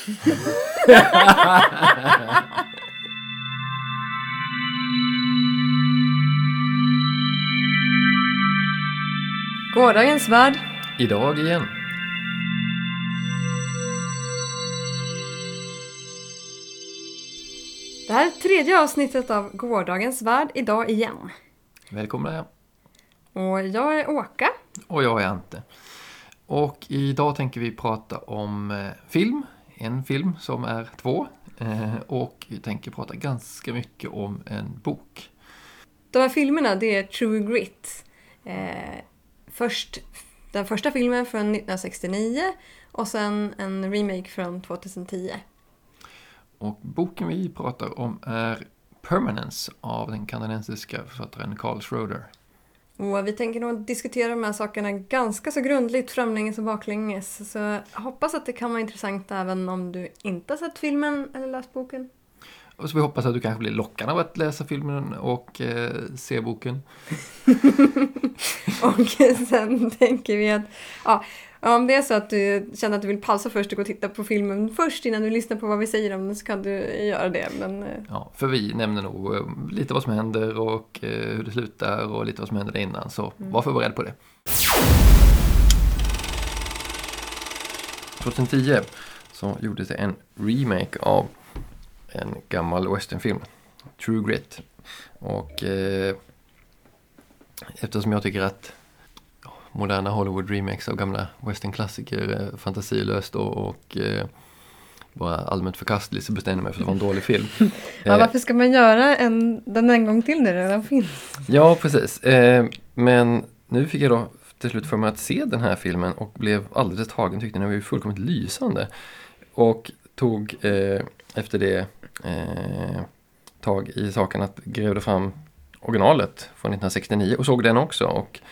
Gårdagens värld. Idag igen. Det här är tredje avsnittet av Gårdagens värld. Idag igen. Välkomna. Och jag är Åka. Och jag är Ante. Och idag tänker vi prata om film. En film som är 2. Och vi tänker prata ganska mycket om en bok. De här filmerna, det är True Grit. Den första filmen från 1969 och sen en remake från 2010. Och boken vi pratar om är Permanence av den kanadensiska författaren Carl Schroeder. Och vi tänker nog diskutera de här sakerna ganska så grundligt, framlänges och baklänges. Så jag hoppas att det kan vara intressant även om du inte har sett filmen eller läst boken. Och så vi hoppas att du kanske blir lockad av att läsa filmen och se boken. Och sen tänker vi att om det är så att du känner att du vill pausa först och gå och titta på filmen först innan du lyssnar på vad vi säger om den, så kan du göra det. Men... Ja, för vi nämner nog lite vad som händer och hur det slutar och lite vad som händer innan. Så var förberedd på det. 2010 så gjordes det en remake av en gammal westernfilm, True Grit. Och eftersom jag tycker att moderna Hollywood remakes av gamla westernklassiker är fantasilöst och bara allmänt förkastligt, så bestämde mig för att det var en dålig film. Varför ska man göra den en gång till när det redan finns? Ja, precis. Men nu fick jag då till slut för mig att se den här filmen och blev alldeles tagen, tyckte den var ju fullkomligt lysande. Och tog efter det tag i saken att grävde fram originalet från 1969 och såg den också. Och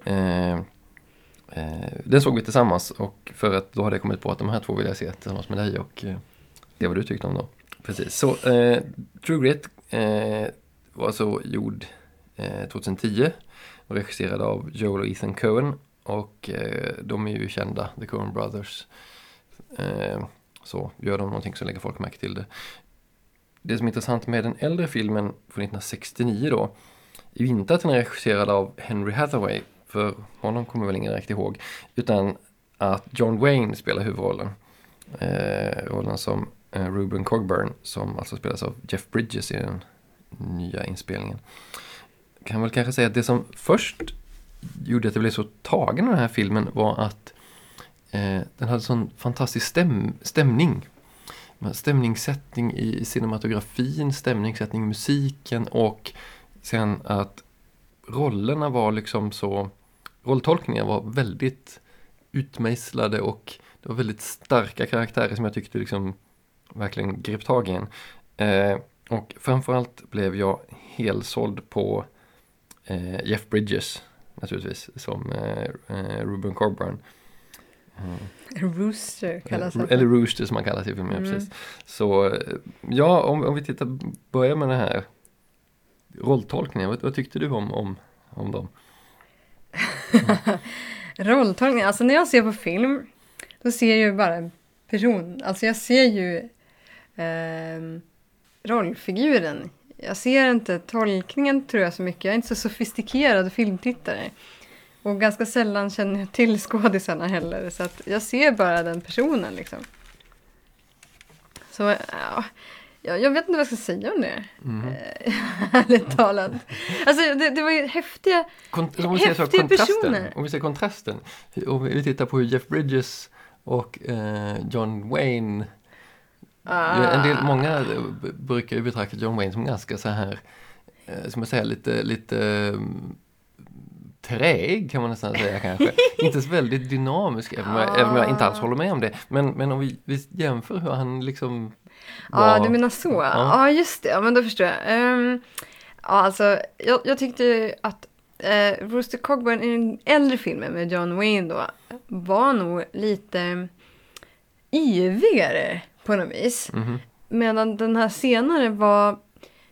den såg vi tillsammans, och för att då hade jag kommit på att de här två vill jag se tillsammans med dig och det var du tyckte om då. Precis. Så True Grit var så gjord 2010 och regisserad av Joel och Ethan Coen, och de är ju kända, The Coen Brothers. Så gör de någonting så lägger folk märke till det. Det som är intressant med den äldre filmen från 1969 då är ju inte att den är regisserad av Henry Hathaway, för honom kommer väl ingen riktigt ihåg, utan att John Wayne spelar huvudrollen. Rollen som Reuben Cogburn, som alltså spelas av Jeff Bridges i den nya inspelningen. Kan väl kanske säga att det som först gjorde att jag blev så tagen av den här filmen var att den hade sån fantastisk stämning. Stämningssättning i cinematografin, stämningssättning i musiken, och sen att rollerna var liksom så, rolltolkningar var väldigt utmejslade och det var väldigt starka karaktärer som jag tyckte liksom verkligen grep tag i en. Och framförallt blev jag helsåld på Jeff Bridges naturligtvis som Reuben Cogburn. Rooster kallas det. Eller Rooster som man kallar sig i filmen, precis. Så ja, om vi börjar med den här rolltolkningen. Vad tyckte du om dem? Rolltolkning, alltså när jag ser på film då ser jag ju bara en person. Alltså jag ser ju rollfiguren. Jag ser inte tolkningen, tror jag, så mycket. Jag är inte så sofistikerad filmtittare. Och ganska sällan känner jag till skådisarna heller. Så att jag ser bara den personen liksom. Så jag vet inte vad jag ska säga om det. Ärligt talat. Alltså det var ju häftiga personer. Om vi ser kontrasten. Om vi tittar på hur Jeff Bridges och John Wayne. Många brukar ju betrakta John Wayne som ganska så här, som jag säger, lite träg kan man nästan säga kanske. Inte så väldigt dynamisk, även om jag inte alls håller med om det. Men om vi jämför hur han liksom var... Ja, du menar så. Ja, just det. Ja, men då förstår jag. Alltså, jag tyckte att Rooster Cogburn i den äldre filmen med John Wayne då var nog lite yvigare på något vis. Mm-hmm. Medan den här senare var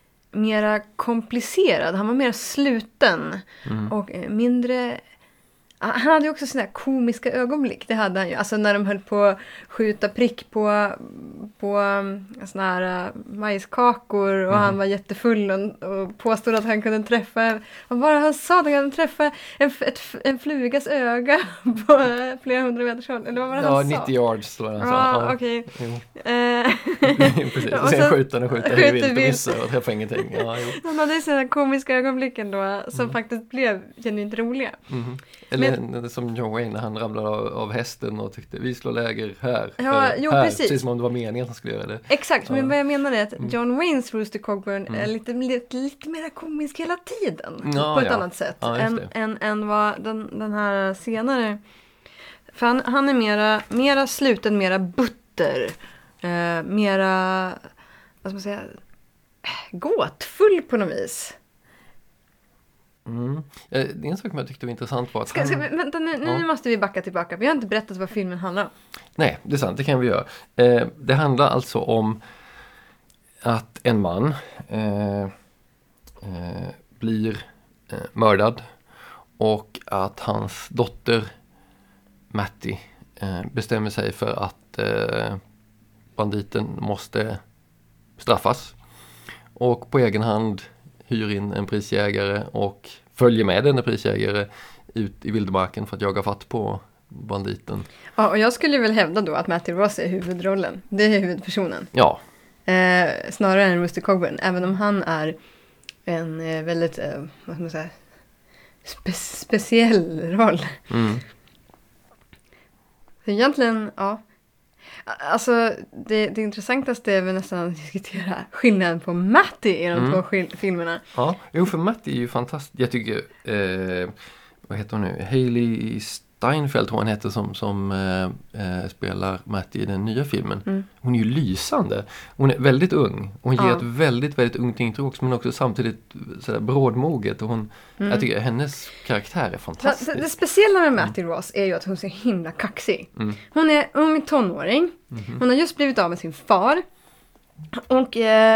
mera komplicerad. Han var mer sluten och mindre Han hade ju också sådana här komiska ögonblick. Det hade han ju. Alltså när de höll på att skjuta prick på såna här majskakor och han var jättefull och påstod att han kunde träffa, vad var det han sa? Att han kunde träffa en flugas öga på flera hundra meters håll. Eller vad var det han sa? 90 yards tror jag han sa. Ja, okej. Precis, och sen skjuter hej vilt och missar och träffar ingenting. Ja, han hade sådana komiska ögonblicken då som faktiskt blev genuint roliga. Eller som John Wayne när han ramlade av hästen och tyckte vi slår läger här. Ja, här. precis. Precis som om det var meningen att han skulle göra det. Exakt, men vad jag menar är att John Waynes Rooster Cogburn är lite mer komisk hela tiden. På ett annat sätt än vad den här senare. För han är mera sluten, mera butter. Mera, vad ska man säga, gåtfull på något vis. Det är en sak som jag tyckte var intressant var att vänta, nu måste vi backa tillbaka. Vi har inte berättat vad filmen handlar om. Nej, det är sant, det kan vi göra. Det handlar alltså om att en man blir mördad och att hans dotter Mattie bestämmer sig för att banditen måste straffas och på egen hand hyr in en prisjägare och följer med denna prisjägare ut i vildmarken för att jaga fatt på banditen. Ja, och jag skulle väl hävda då att Mattie Ross är huvudrollen. Det är huvudpersonen. Ja. Snarare än Rooster Cogburn. Även om han är en väldigt, vad ska man säga, speciell roll. Egentligen, ja. Alltså, det intressantaste är väl nästan att diskutera skillnaden på Mattie i de två filmerna. Ja, för Mattie är ju fantastisk. Jag tycker, vad heter hon nu? Hailey Steinfeld tror hon heter som spelar Mattie i den nya filmen. Hon är ju lysande. Hon är väldigt ung. Hon ger ett väldigt, väldigt ungt intryck också, men också samtidigt sådär brådmoget. Och jag tycker hennes karaktär är fantastisk. Det speciella med Mattie Ross är ju att hon är så himla kaxig. Hon är ung tonåring. Hon har just blivit av med sin far. Och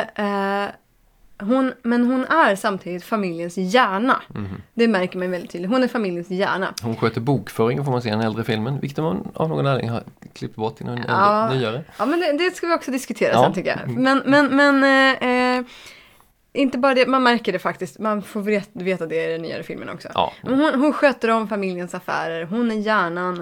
hon är samtidigt familjens hjärna. Det märker man väldigt tydligt. Hon är familjens hjärna. Hon sköter bokföringen får man se i den äldre filmen. Vilket man av någon anledning har klippt bort i någon nyare. Ja, men det ska vi också diskutera sen tycker jag. Men inte bara det, man märker det faktiskt. Man får veta det i den nyare filmen också. Ja. Hon sköter om familjens affärer. Hon är hjärnan.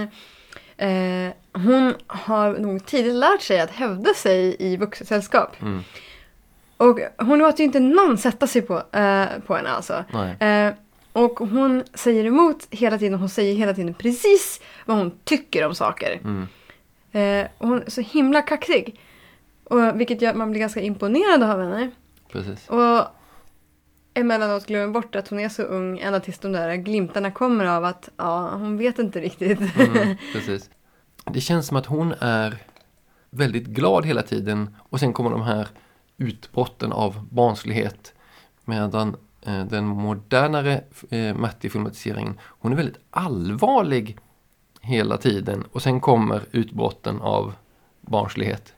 Hon har nog tidigt lärt sig att hävda sig i vuxensällskap. Och hon låter ju inte någon sätta sig på henne alltså. Och hon säger emot hela tiden. Hon säger hela tiden precis vad hon tycker om saker. Och hon är så himla kaxig. Och vilket gör att man blir ganska imponerad av henne. Precis. Och emellanåt glömmer bort att hon är så ung. Ända tills de där glimtarna kommer av att hon vet inte riktigt. Precis. Det känns som att hon är väldigt glad hela tiden. Och sen kommer de här utbrotten av barnslighet, medan den modernare Mattie-filmatiseringen, hon är väldigt allvarlig hela tiden och sen kommer utbrotten av barnslighet.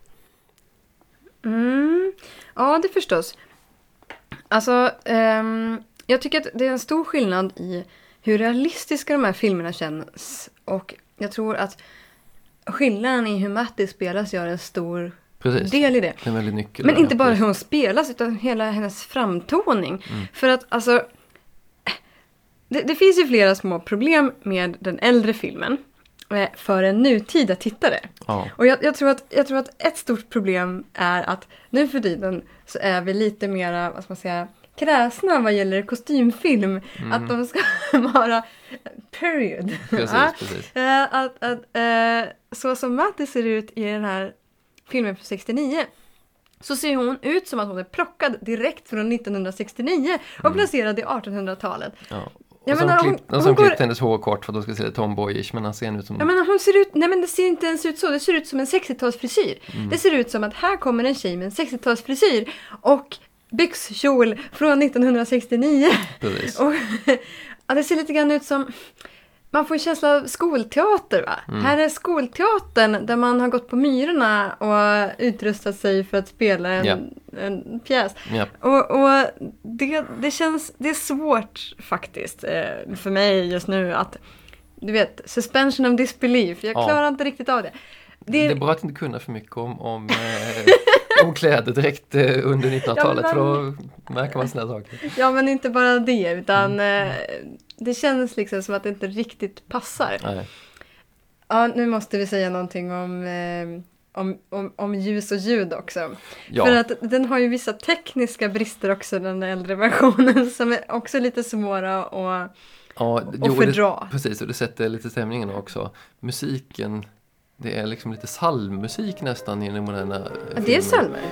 Ja, det förstås. Alltså, jag tycker att det är en stor skillnad i hur realistiska de här filmerna känns, och jag tror att skillnaden i hur Mattie spelas gör en stor del i det. Det är väldigt nyckel. Men inte bara hur hon spelas utan hela hennes framtoning. För att alltså det finns ju flera små problem med den äldre filmen för en nutida tittare. Och jag tror att ett stort problem är att nu för tiden så är vi lite mera, vad ska man säga, kräsna vad gäller kostymfilm. Att de ska vara period. Precis. Så som Mattie ser ut i den här filmen från 69, så ser hon ut som att hon är plockad direkt från 1969 och placerad i 1800-talet. Och så klippt hennes hår kort för att de ska se det tomboyish, men han ser ut som... hon ser ut... Nej, men det ser inte ens ut så. Det ser ut som en 60-talsfrisyr. Det ser ut som att här kommer en tjej med en 60-talsfrisyr och byxkjol från 1969. Precis. Och det ser lite grann ut som... Man får en känsla av skolteater, va? Här är skolteatern där man har gått på myrorna och utrustat sig för att spela en pjäs. Och det känns... Det är svårt faktiskt för mig just nu att du vet, suspension of disbelief. Jag klarar inte riktigt av det. Det är bra att inte kunna för mycket om kläder direkt under 1900-talet, för då märker man såna saker. Ja, men inte bara det, utan det känns liksom som att det inte riktigt passar. Nej. Ja, nu måste vi säga någonting om ljus och ljud också. Ja. För att den har ju vissa tekniska brister också, den äldre versionen, som är också lite svåra att fördra. Precis, och det sätter lite stämningen också. Musiken, det är liksom lite psalmmusik nästan i den moderna filmen. Det är psalmer.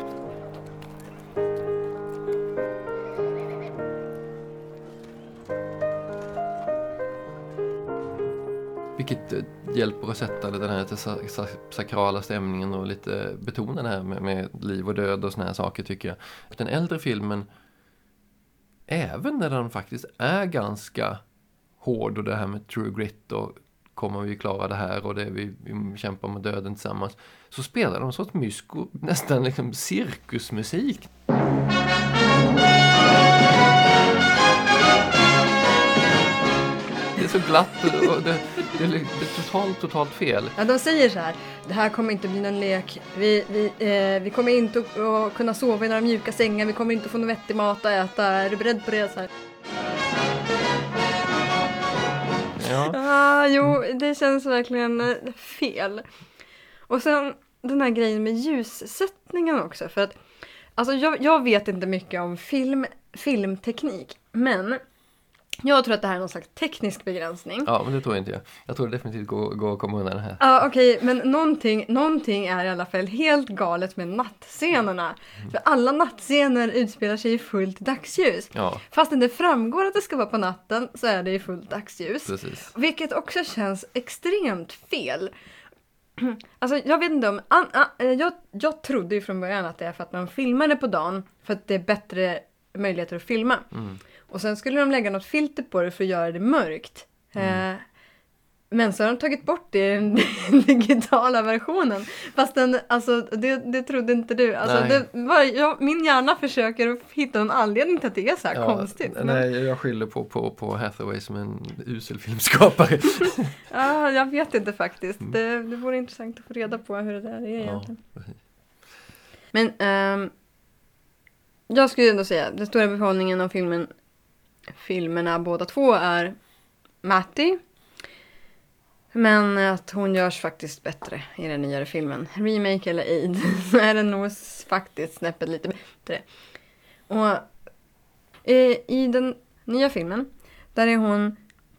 Vilket hjälper att sätta den här sakrala stämningen och lite betona det här med liv och död och såna här saker, tycker jag. Den äldre filmen, även när den faktiskt är ganska hård och det här med true grit och kommer vi klara det här och det vi kämpar med döden tillsammans, så spelar de sorts mysko, nästan liksom cirkusmusik. Det är så glatt och det är totalt fel. Ja, de säger så här: det här kommer inte bli någon lek. Vi kommer inte att kunna sova i några mjuka sängar. Vi kommer inte att få någon vettig mat att äta. Är du beredd på det? Så här. Ja. Jo, det känns verkligen fel. Och sen den här grejen med ljussättningen också. För att, alltså jag vet inte mycket om filmteknik, men jag tror att det här är någon slags teknisk begränsning. Ja, men det tror jag inte jag. Jag tror det definitivt går att komma undan det här. Ja, okej, men någonting är i alla fall helt galet med nattscenerna. För alla nattscener utspelar sig i fullt dagsljus. Ja. Fast det framgår att det ska vara på natten, så är det i fullt dagsljus. Precis. Vilket också känns extremt fel. Alltså, jag vet inte om... jag trodde ju från början att det är för att man filmade på dagen, för att det är bättre möjligheter att filma. Och sen skulle de lägga något filter på det för att göra det mörkt. Men så har de tagit bort det i den digitala versionen. Fast det trodde inte du. Alltså, min hjärna försöker att hitta en anledning till att det är så här konstigt. Nej, jag skyller på Hathaway som en usel filmskapare. Ja, jag vet inte faktiskt. Det vore intressant att få reda på hur det där är egentligen. Men jag skulle ändå säga, den stora behållningen av filmerna båda två är Matty. Men att hon görs faktiskt bättre i den nyare filmen. Remake eller Aid, så är den nog faktiskt snäppet lite bättre. Och i den nya filmen, där är hon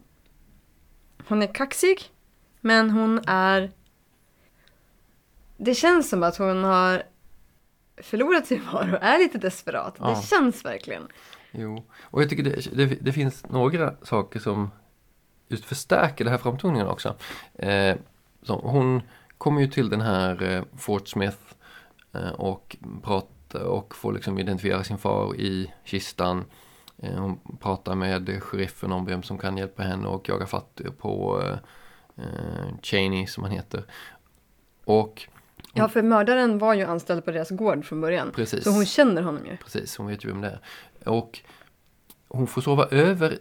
är kaxig, men hon är... Det känns som att hon har förlorat sin var och är lite desperat. Ja. Det känns verkligen. Jo, och jag tycker det finns några saker som just förstärker det här framtoningen också. Så hon kommer ju till den här Fort Smith och pratar och får liksom identifiera sin far i kistan. Hon pratar med sheriffen om vem som kan hjälpa henne och jaga fatt på Cheney som han heter. Och ja, för mördaren var ju anställd på deras gård från början. Precis. Så hon känner honom ju. Precis, hon vet ju vem det är. Och hon får sova över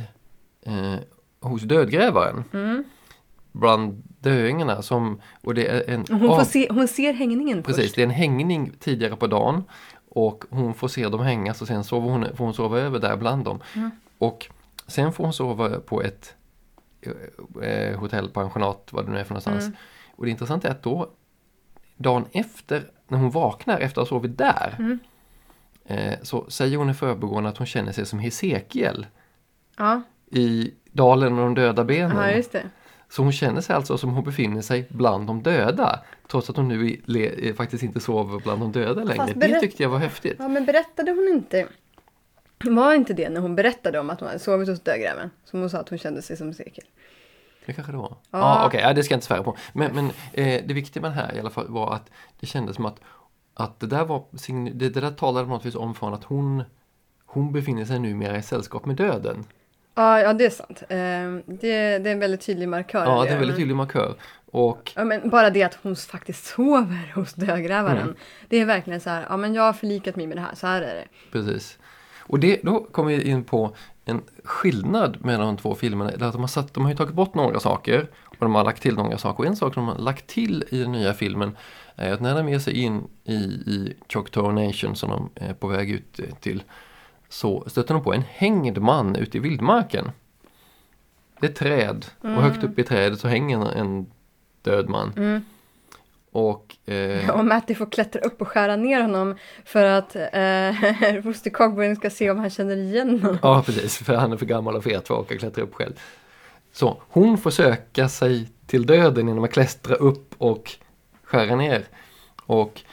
hos dödgrävaren. Bland döingarna och det är en... Hon ser hängningen precis, först. Det är en hängning tidigare på dagen. Och hon får se dem hängas och sen får hon sova över där bland dem. Och sen får hon sova på ett hotellpensionat, vad det nu är för någonstans. Och det intressanta är att då dagen efter, när hon vaknar efter att ha sovit där, så säger hon i förbigående att hon känner sig som Hesekiel i dalen och de döda benen. Ja, just det. Så hon känner sig alltså som hon befinner sig bland de döda, trots att hon nu faktiskt inte sover bland de döda längre. Det tyckte jag var häftigt. Ja, men berättade hon inte... Var inte det när hon berättade om att hon hade sovit hos dödgräven? Som hon sa att hon kände sig som Hesekiel. Det kanske det var. Ja, okej. Det ska jag inte svära på. Men det viktiga med det här i alla fall var att det kändes som att det där talade på något vis om från att hon befinner sig numera i sällskap med döden. Ja, det är sant. Det är en väldigt tydlig markör. Ja, det är en väldigt tydlig markör. Och... Ja, men bara det att hon faktiskt sover hos dödgrävaren. Det är verkligen så här, ja men jag har förlikat mig med det här, så här är det. Precis. Och då kommer vi in på en skillnad mellan de två filmerna är att de har ju tagit bort några saker och de har lagt till några saker. Och en sak de har lagt till i den nya filmen är att när de ger sig in i Choctaw Nation som de är på väg ut till, så stöter de på en hängd man ute i vildmarken. Det är träd och högt upp i trädet så hänger en död man. Och Matty får klättra upp och skära ner honom för att Rooster Cogburn ska se om han känner igen honom. Ja, precis. För han är för gammal och fet för att klättra upp själv. Så hon får söka sig till döden genom att klättra upp och skära ner. Och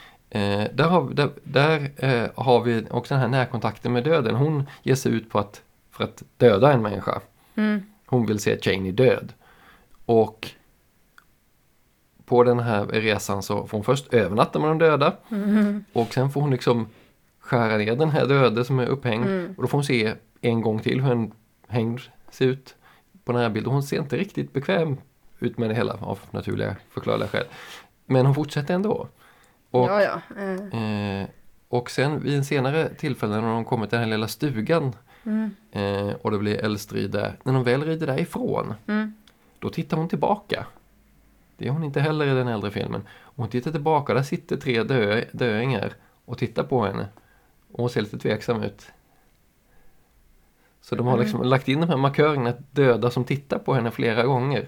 där har vi också den här närkontakten med döden. Hon ger sig ut för att döda en människa. Hon vill se Cheney död. Och på den här resan så får hon först övernatta med de döda. Och sen får hon liksom skära ner den här döde som är upphängd. Och då får hon se en gång till hur en hängd ser ut på den här bilden. Hon ser inte riktigt bekväm ut med det hela av naturliga förklarliga skäl. Men hon fortsätter ändå. Och, och sen vid en senare tillfälle när de kommer till den här lilla stugan och det blir eldstrid där. När de väl rider därifrån då tittar hon tillbaka. Det är hon inte heller i den äldre filmen. Och hon tittar tillbaka, där sitter 3 döingar och tittar på henne. Och hon ser lite tveksam ut. Så de har liksom lagt in de här markörerna döda som tittar på henne flera gånger.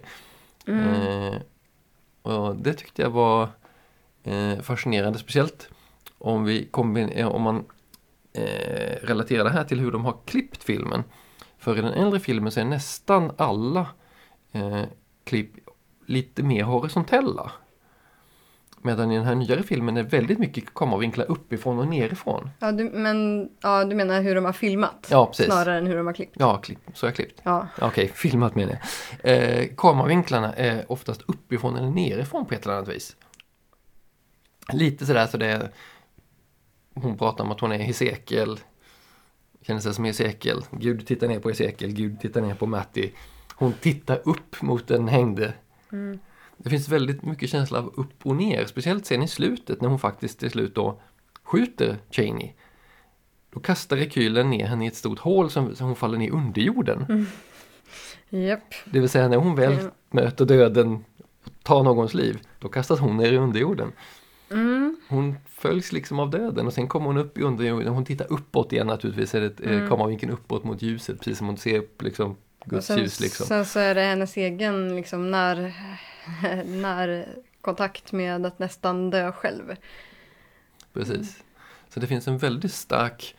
Och det tyckte jag var fascinerande. Speciellt om man relaterar det här till hur de har klippt filmen. För i den äldre filmen så är nästan alla klipp lite mer horisontella. Medan i den här nyare filmen är väldigt mycket kameravinklar uppifrån och nerifrån. Ja, du menar hur de har filmat? Ja, precis. Snarare än hur de har klippt? Ja, så har jag klippt. Ja. Okej, filmat menar jag. Kameravinklarna är oftast uppifrån eller nerifrån på ett eller annat vis. Lite sådär så det är... Hon pratar om att hon är Hesekiel. Känner sig som Hesekiel. Gud tittar ner på Hesekiel. Gud tittar ner på Matty. Hon tittar upp mot den hängde. Det finns väldigt mycket känsla av upp och ner. Speciellt sen i slutet när hon faktiskt till slut då skjuter Cheney. Då kastar rekylen ner henne i ett stort hål som hon faller ner under jorden. Japp. Det vill säga när hon väl möter döden och tar någons liv. Då kastas hon ner i underjorden. Hon följs liksom av döden och sen kommer hon upp i underjorden. Hon tittar uppåt igen naturligtvis. Är det kameravinkeln uppåt mot ljuset. Precis som hon ser liksom Guds ljus liksom. Sen så är det hennes egen liksom när kontakt med att nästan dö själv. Precis. Så det finns en väldigt stark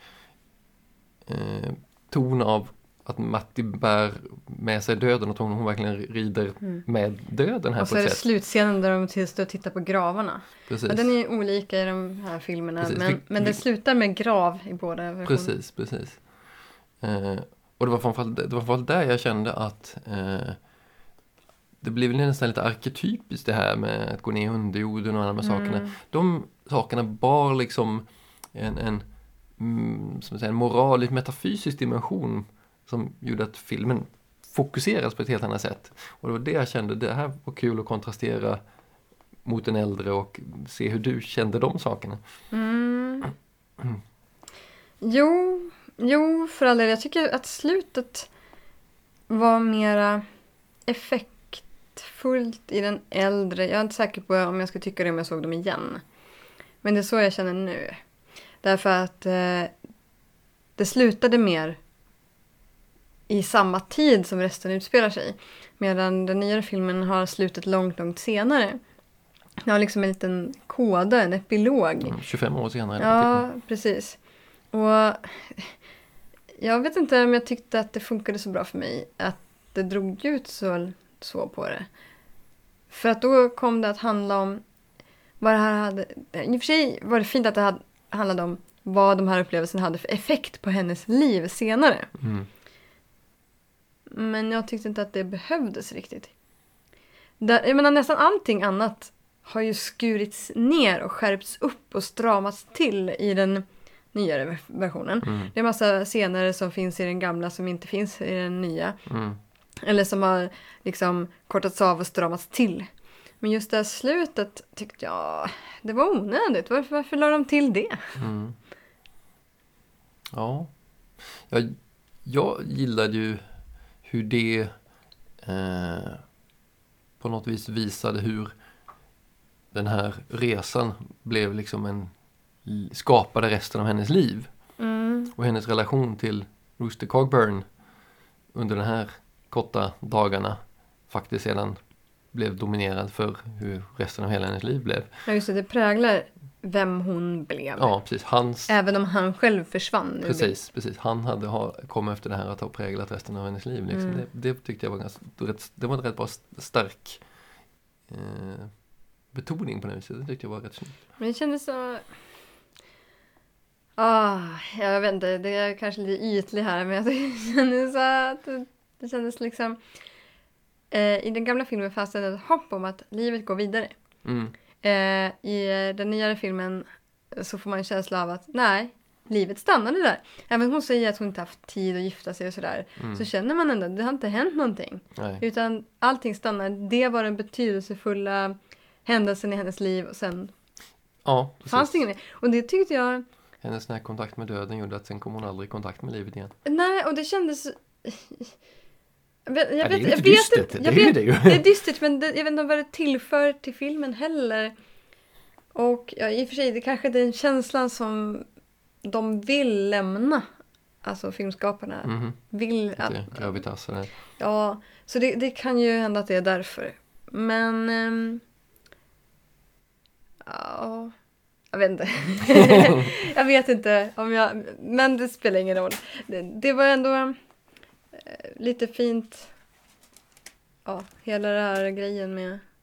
ton av att Matty bär med sig döden och hon verkligen rider med döden här och så på ett är det sätt. Slutscenen där de står och tittar på gravarna. Precis. Men den är ju olika i de här filmerna. Precis. Men det slutar med grav i båda versionerna. Precis. Och det var framförallt där jag kände att det blev väl nästan lite arketypiskt det här med att gå ner i underjorden och alla de sakerna. De sakerna bar liksom en moralisk metafysisk dimension som gjorde att filmen fokuseras på ett helt annat sätt. Och det var det jag kände, det här var kul att kontrastera mot en äldre och se hur du kände de sakerna. Jo, för all del. Jag tycker att slutet var mera effektfullt i den äldre. Jag är inte säker på om jag skulle tycka det om jag såg dem igen. Men det är så jag känner nu. Därför att det slutade mer i samma tid som resten utspelar sig. Medan den nyare filmen har slutet långt senare. Det har liksom en liten koda, en epilog. 25 år senare. Ja, precis. Och jag vet inte om jag tyckte att det funkade så bra för mig att det drog ut så på det. För att då kom det att handla om vad det här hade... I och för sig var det fint att det handlade om vad de här upplevelserna hade för effekt på hennes liv senare. Men jag tyckte inte att det behövdes riktigt. Jag menar, nästan allting annat har ju skurits ner och skärpts upp och stramats till i den nyare versionen. Det är massa scener som finns i den gamla som inte finns i den nya. Eller som har liksom kortats av och stramats till. Men just det här slutet tyckte jag, det var onödigt. Varför la de till det? Ja. Jag gillade ju hur det på något vis visade hur den här resan blev liksom skapade resten av hennes liv. Och hennes relation till Rooster Cogburn under den här korta dagarna faktiskt sedan blev dominerad för hur resten av hela hennes liv blev. Ja, just det präglar vem hon blev. Ja, precis. Även om han själv försvann. Precis. Han hade kommit efter det här att ha präglat resten av hennes liv. Liksom. Det tyckte jag var det var en rätt bra stark betoning på det viset. Det tyckte jag var rätt snyggt. Men det kändes så... jag vet inte, det är kanske lite ytlig här, men jag kändes så att det kändes liksom... I den gamla filmen fanns det ett hopp om att livet går vidare. I den nyare filmen så får man en känsla av att nej, livet stannade där. Även hon säger att hon inte haft tid att gifta sig och sådär. Så känner man ändå att det har inte hänt någonting. Nej. Utan allting stannar. Det var den betydelsefulla händelsen i hennes liv. Och sen fanns det ingen. Och det tyckte jag... Hennes närkontakt med döden gjorde att sen kom hon aldrig i kontakt med livet igen. Nej, och det kändes... Jag vet inte. Det är dystert, men jag vet inte vad det tillför till filmen heller. Och ja, i och för sig, det kanske är den känslan som de vill lämna. Alltså filmskaparna vill att... Gravitas eller... Ja, så det kan ju hända att det är därför. Men... ja... Jag vet inte. Jag vet inte om jag... Men det spelar ingen roll. Det var ändå... lite fint, ja, hela den här grejen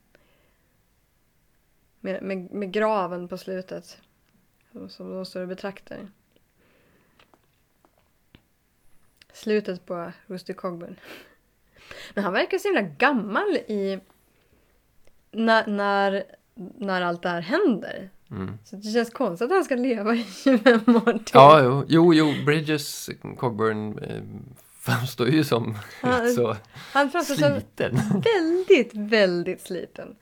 med graven på slutet som de står och betraktar. Slutet på Rooster Cogburn. Men han verkar så himla gammal när allt det här händer. Så det känns konstigt att han ska leva i 25 år till. Ja, jo, Bridges Cogburn framstår ju som så han framstår sliten. Som väldigt, väldigt sliten.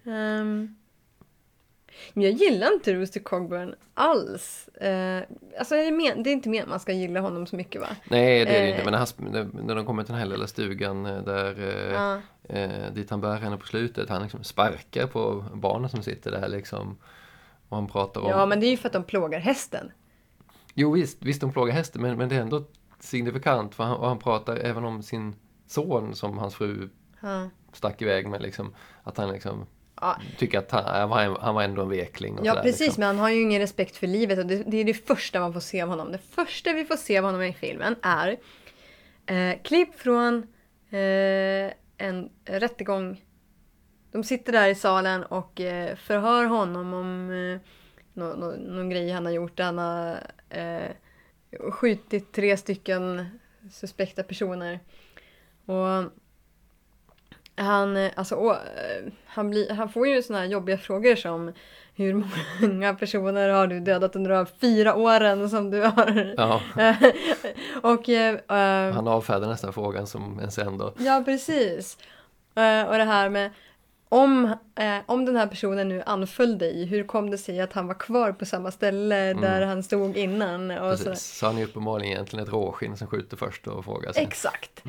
Men jag gillar inte Rooster Cogburn alls. Alltså det är inte mer man ska gilla honom så mycket, va? Nej, det är det inte. Men när de kommer till den här lilla stugan där dit han bär henne på slutet, han liksom sparkar på barnen som sitter där liksom. Och han pratar om... Ja, men det är ju för att de plågar hästen. Jo, visst de plågar hästen, men det är ändå signifikant, för han pratar även om sin son som hans fru stack iväg med liksom, att han liksom tycker att han var ändå en vekling. Och ja, sådär, precis, liksom. Men han har ju ingen respekt för livet och det är det första man får se av honom. Det första vi får se av honom i filmen är klipp från en rättegång. De sitter där i salen och förhör honom om någon grej han har gjort. Han har skjutit 3 stycken suspekta personer. Och han får ju såna här jobbiga frågor som hur många personer har du dödat under de här 4 åren som du har? Ja. Och han avfärdar nästan frågan som en sen då. Ja, precis. Och det här med om den här personen nu anföll dig, hur kom det sig att han var kvar på samma ställe där han stod innan? Och precis, så han är uppenbarligen egentligen ett råskinn som skjuter först och frågar sig. Exakt.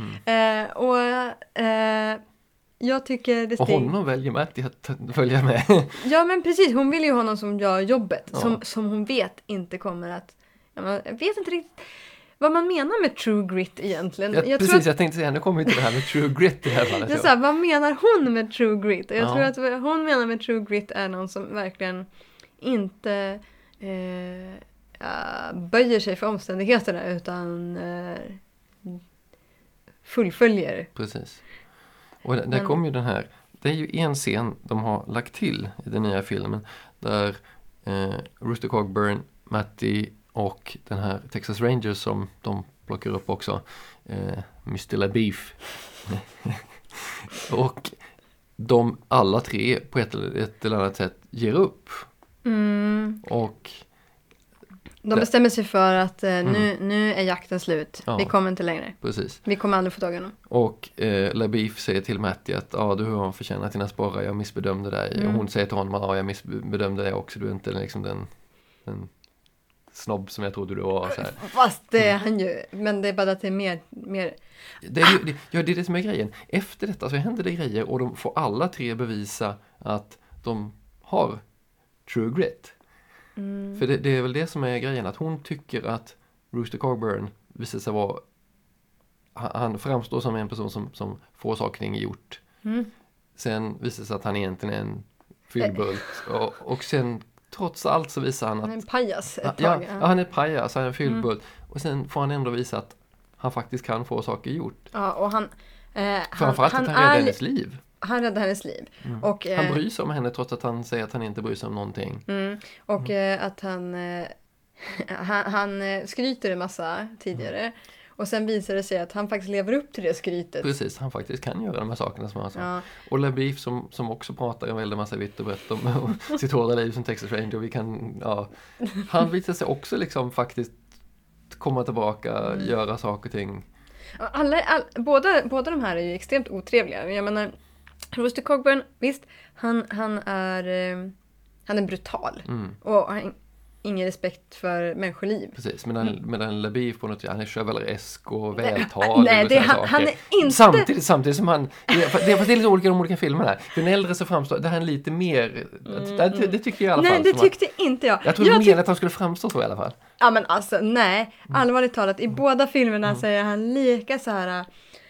Jag tycker det och honom väljer Matty att följa med. Ja, men precis. Hon vill ju honom som gör jobbet. Som hon vet inte kommer att... Jag vet inte riktigt vad man menar med true grit egentligen. Jag tänkte säga, nu kommer inte det här med true grit i det här fallet. Det är så här, vad menar hon med true grit? Och jag tror att vad hon menar med true grit är någon som verkligen inte böjer sig för omständigheterna utan fullföljer. Precis. Och där kom ju den här, det är ju en scen de har lagt till i den nya filmen där Rooster Cogburn, Matty och den här Texas Rangers som de plockar upp också, Mr. LaBeef. Och de alla 3 på ett eller annat sätt ger upp. Och de bestämmer sig för att nu är jakten slut. Vi kommer inte längre. Precis. Vi kommer aldrig få tag i honom. Och LaBeef säger till Matty att du har förtjänat dina sporrar, jag missbedömde dig. Och hon säger till honom att jag missbedömde dig också, du är inte liksom den snobb som jag trodde du var. Så här. Fast det är han ju. Men det är bara att det är mer... Det är det som är grejen. Efter detta så händer det grejer och de får alla tre bevisa att de har true grit. För det är väl det som är grejen. Att hon tycker att Rooster Cogburn visar sig vara... Han framstår som en person som får saker gjort. Sen visar det sig att han egentligen är en fyllbult. Och sen trots allt så visar han att... Han är en pajas ett tag. Ja, han är ett pajas, han är en fyllbult. Och sen får han ändå visa att han faktiskt kan få saker gjort. Ja, och han... Framförallt att han räddar hennes liv. Han räddar hennes liv. Och, han bryr sig om henne trots att han säger att han inte bryr sig om någonting. Och att han skryter en massa tidigare. Och sen visar det sig att han faktiskt lever upp till det skrytet. Precis, han faktiskt kan göra de här sakerna som han sa. Ja. Och LaBeef som också pratar en väldigt massa vitt och brett om sitt hårda liv som Texas Ranger. Vi kan, han visar sig också liksom faktiskt komma tillbaka, göra saker och ting. Båda de här är ju extremt otrevliga. Jag menar, Rooster Cogburn, visst, han är brutal. Och har ingen respekt för människoliv. Precis, medan LaBeef på något sätt, han är chevaleresk och vältalig. Nej, han är inte... Samtidigt som han... Det är lite olika de olika filmerna. För den äldre så framstår det här lite mer... Det tyckte jag i alla fall. Nej, det tyckte inte jag. Jag trodde menade att han skulle framstå så i alla fall. Ja, men alltså, nej. Allvarligt talat, i båda filmerna säger han lika så här...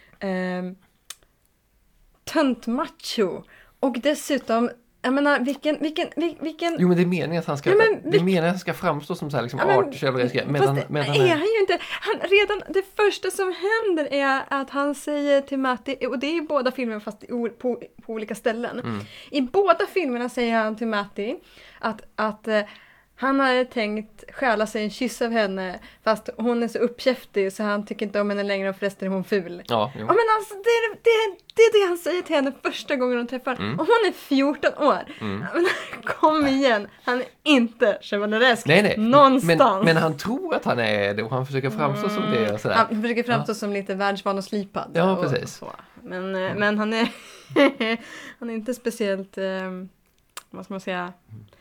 tönt macho. Och dessutom... Jag menar, vilken... Jo, men det är meningen att han ska, han ska framstå som så här liksom artkärlek. Är han ju inte. Redan det första som händer är att han säger till Matti, och det är i båda filmerna fast på olika ställen. I båda filmerna säger han till Matti att han hade tänkt stjäla sig en kyss av henne fast hon är så uppkäftig så han tycker inte om henne längre och förresten är hon ful. Ja, men alltså det är det han säger till henne första gången de träffar. Och hon är 14 år. Men kom igen, han är inte chevaleresk någonstans. Men han tror att han är det och han försöker framstå som det och sådär. Han försöker framstå som lite världsvan och slipad. Ja, precis. Och så. Men han är han är inte speciellt vad ska man säga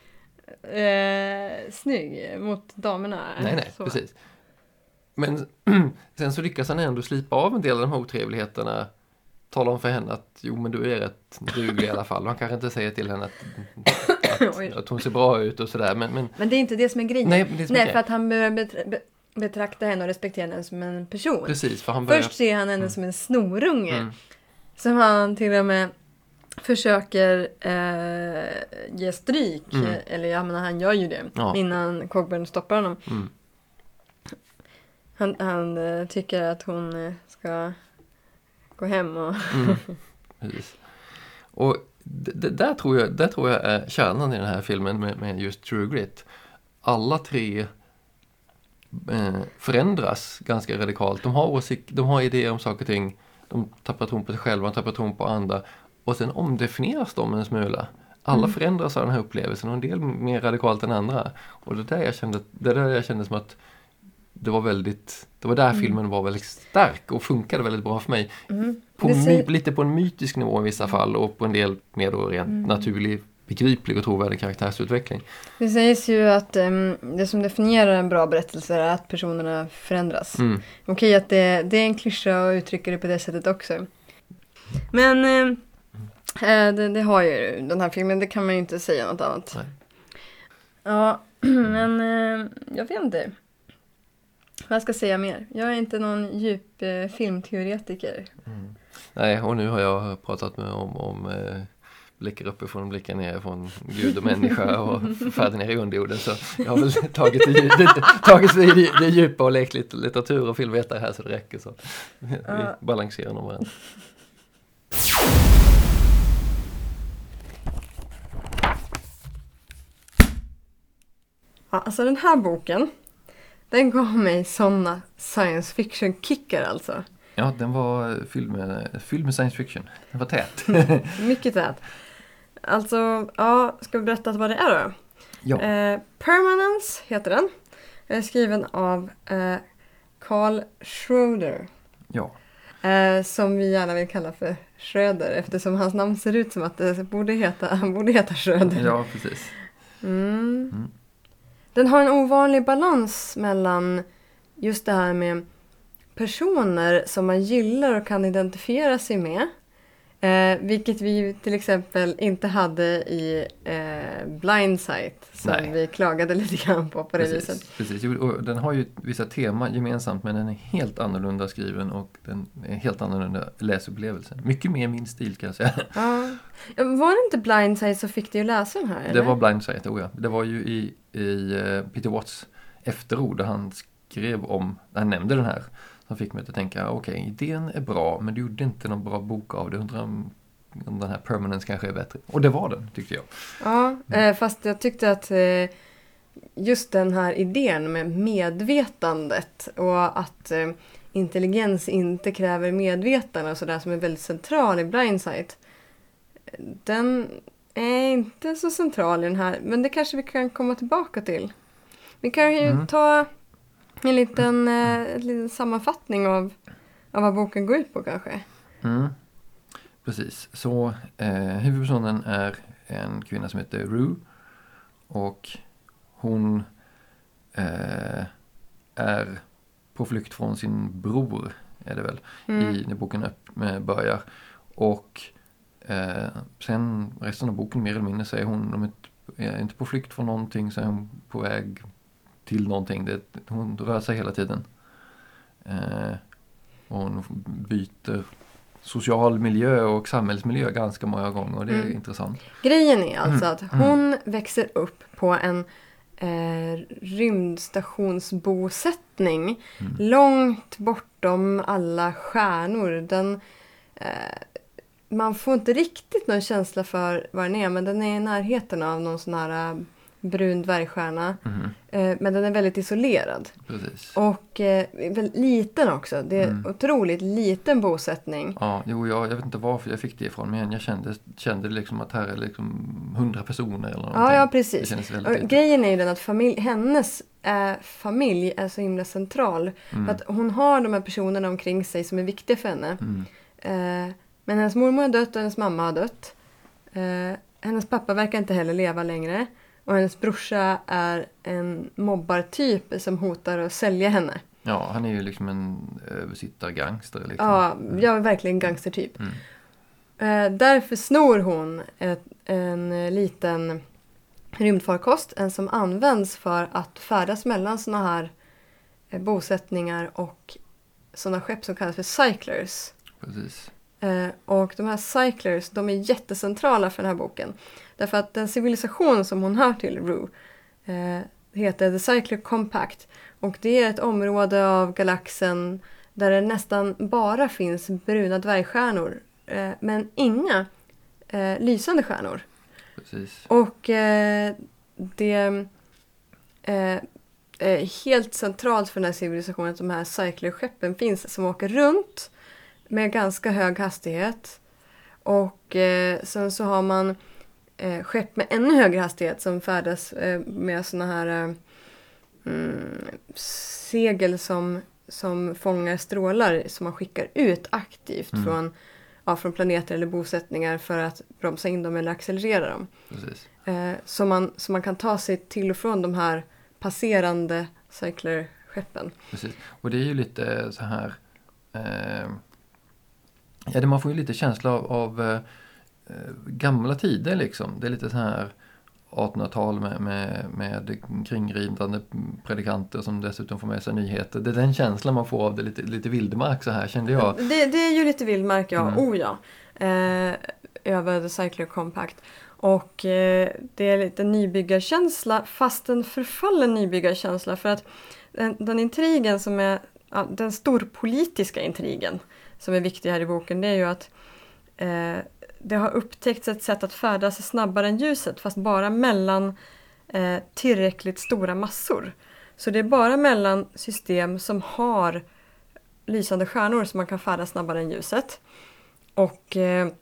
snygg mot damerna. Nej, så. Precis. Men sen så lyckas han ändå slipa av en del av de här otrevligheterna. Tala om för henne att jo, men du är rätt duglig i alla fall. Han kanske inte säger till henne att hon ser bra ut och sådär. Men det är inte det som är grejen. Nej, för att han behöver betrakta henne och respektera henne som en person. Precis, för Först ser han henne som en snorunge. Som han till och med försöker ge stryk. Eller jag menar, han gör ju det. Innan Cogburn stoppar honom. Han tycker att hon ska gå hem och... Precis. Och där tror jag är kärnan i den här filmen med just True Grit. Alla tre förändras ganska radikalt. De har idéer om saker och ting. De tappar tron på sig själva, de tappar tron på andra. Och sen omdefinieras de en smula. Alla förändras av den här upplevelsen och en del mer radikalt än andra. Och det där jag kände som att det var där filmen var väldigt stark och funkade väldigt bra för mig. Lite på en mytisk nivå i vissa fall och på en del mer då rent naturlig, begriplig och trovärdig karaktärsutveckling. Det sägs ju att det som definierar en bra berättelse är att personerna förändras. Okej, att det är en klyscha att uttrycka det på det sättet också. Men det har ju den här filmen, det kan man ju inte säga något annat. Nej. Ja, men jag vet inte. Vad ska jag säga mer? Jag är inte någon djup filmteoretiker. Nej, och nu har jag pratat med om blickar uppifrån och blickar ner från Gud och människa och färden ner i underjorden. Så jag har väl tagit det djupa och lekt lite litteratur och filmvetare här så det räcker. Så vi balanserar om varandra. Ja, alltså den här boken, den gav mig sådana science fiction kickar alltså. Ja, den var fylld med science fiction. Den var tät. Mycket tät. Alltså, ska vi berätta vad det är då? Ja. Permanence heter den. Skriven av Carl Schroeder. Ja. Som vi gärna vill kalla för Schröder, eftersom hans namn ser ut som att han borde heta Schröder. Ja, precis. Den har en ovanlig balans mellan just det här med personer som man gillar och kan identifiera sig med. Vilket vi till exempel inte hade i Blindsight som vi klagade lite grann på det viset. Precis, och den har ju vissa teman gemensamt men den är helt annorlunda skriven och den är helt annorlunda läsupplevelse. Mycket mer min stil kan jag säga. Ja. Var det inte Blindsight så fick du ju läsa den här? Eller? Det var Blindsight, ja. Det var ju i Peter Watts efterord där han skrev om, han nämnde den här. Som fick mig att tänka, okej, idén är bra men du gjorde inte någon bra bok av det. Undrar om den här Permanence kanske är bättre. Och det var den, tyckte jag. Ja, fast jag tyckte att just den här idén med medvetandet och att intelligens inte kräver medvetande och sådär som är väldigt central i Blindsight. Den är inte så central i den här, men det kanske vi kan komma tillbaka till. Vi kan ju ta en liten sammanfattning av vad boken går ut på kanske. Precis. Så huvudpersonen är en kvinna som heter Rue. Och hon är på flykt från sin bror, är det väl, när boken börjar. Och sen resten av boken mer eller mindre säger hon är inte på flykt från någonting, så är hon på väg till någonting. Hon rör sig hela tiden. Och hon byter social miljö och samhällsmiljö ganska många gånger och det är intressant. Grejen är alltså att hon växer upp på en rymdstationsbosättning långt bortom alla stjärnor. Man får inte riktigt någon känsla för vad den är, men den är i närheten av någon sån här brun dvärgstjärna. Men den är väldigt isolerad. Precis. Och väldigt liten också. Det är otroligt liten bosättning. Ja, jag vet inte varför jag fick det ifrån, men jag kände liksom att här är liksom 100 personer eller någonting. Ja, precis. Och grejen är ju den att hennes familj är så himla central. För att hon har de här personerna omkring sig som är viktiga för henne. Men hennes mormor har dött och hennes mamma har dött. Hennes pappa verkar inte heller leva längre. Och hennes brorsa är en mobbartyp som hotar att sälja henne. Ja, han är ju liksom en översittargangster. Liksom. Ja, jag är verkligen gangstertyp. Därför snor hon en liten rymdfarkost. En som används för att färdas mellan såna här bosättningar och såna skepp som kallas för cyclers. Precis. Och de här cyclers, de är jättecentrala för den här boken. Därför att den civilisation som hon hör till, Rue, heter The Cycler Compact. Och det är ett område av galaxen där det nästan bara finns bruna dvärgstjärnor. Men inga lysande stjärnor. Precis. Och det är helt centralt för den här civilisationen att de här cyclerskeppen finns som åker runt med ganska hög hastighet. Och sen så har man skepp med ännu högre hastighet som färdas med såna här segel som fångar strålar som man skickar ut aktivt från planeter eller bosättningar för att bromsa in dem eller accelerera dem. Precis. Så man kan ta sig till och från de här passerande cyclerskeppen. Precis. Och det är ju lite så här man får ju lite känsla av gamla tider liksom. Det är lite så här 1800-tal med kringridande predikanter som dessutom får med sig nyheter. Det är den känslan man får av det, lite vildmark så här kände jag. Det är ju lite vildmark, ja. Över The Cycler Compact. Och det är lite nybyggarkänsla, fast en förfallen nybyggarkänsla. För att den intrigen som är, den storpolitiska intrigen som är viktig här i boken, det är ju att det har upptäckts ett sätt att färdas snabbare än ljuset, fast bara mellan tillräckligt stora massor. Så det är bara mellan system som har lysande stjärnor som man kan färdas snabbare än ljuset. Och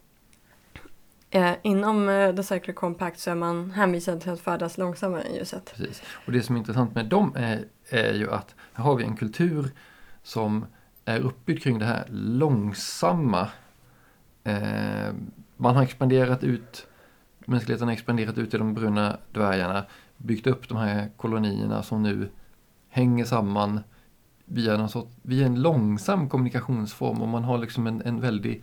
inom The Cycler Compact så är man hänvisad till att färdas långsammare än ljuset. Precis. Och det som är intressant med dem är ju att här har vi en kultur som är uppbyggd kring det här långsamma. Man har expanderat ut, mänskligheten har expanderat ut i de bruna dvärgarna. byggt upp de här kolonierna som nu hänger samman via en långsam kommunikationsform, och man har liksom en väldigt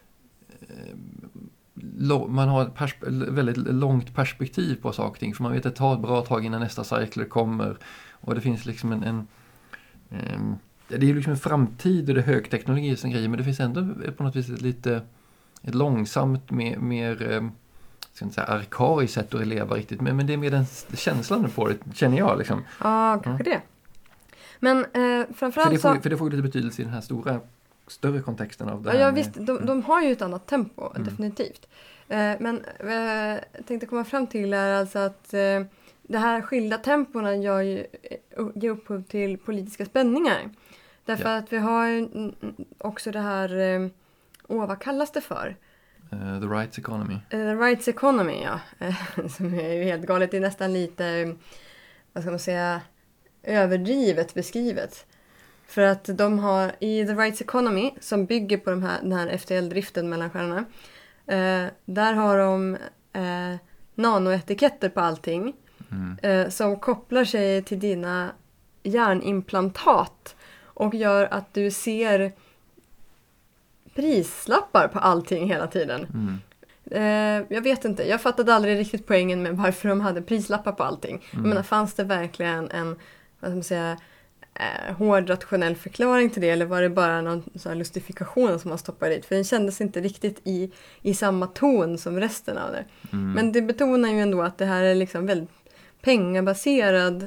man har ett väldigt långt perspektiv på saker och ting, för man vet att det tar ett bra tag innan nästa cykel kommer, och det finns liksom det är liksom en framtid och det är högteknologiska grejer, men det finns ändå på något vis ett långsamt mer ska inte säga arkaiskt sätt att leva riktigt, men det är mer den känslan på det, känner jag liksom. Ja, kanske det. Men framförallt för det får ju lite betydelse i den här större kontexten av det här. Ja, visst, de har ju ett annat tempo, definitivt. Men jag tänkte komma fram till är alltså att det här skilda tempona ger upphov till politiska spänningar. Därför att vi har ju också det här, vad kallas det för? The rights economy. The rights economy, ja. Som är ju helt galet. Det är nästan lite, vad ska man säga, överdrivet beskrivet. För att de har i The Rights Economy, som bygger på den här FTL-driften mellan stjärnorna, där har de nanoetiketter på allting som kopplar sig till dina hjärnimplantat och gör att du ser prislappar på allting hela tiden. Jag vet inte, jag fattade aldrig riktigt poängen med varför de hade prislappar på allting. Jag menar, fanns det verkligen en, vad ska man säga, hård rationell förklaring till det, eller var det bara någon sån här lustifikation som man stoppade dit? För den kändes inte riktigt i samma ton som resten av det. Men det betonar ju ändå att det här är liksom väldigt pengabaserad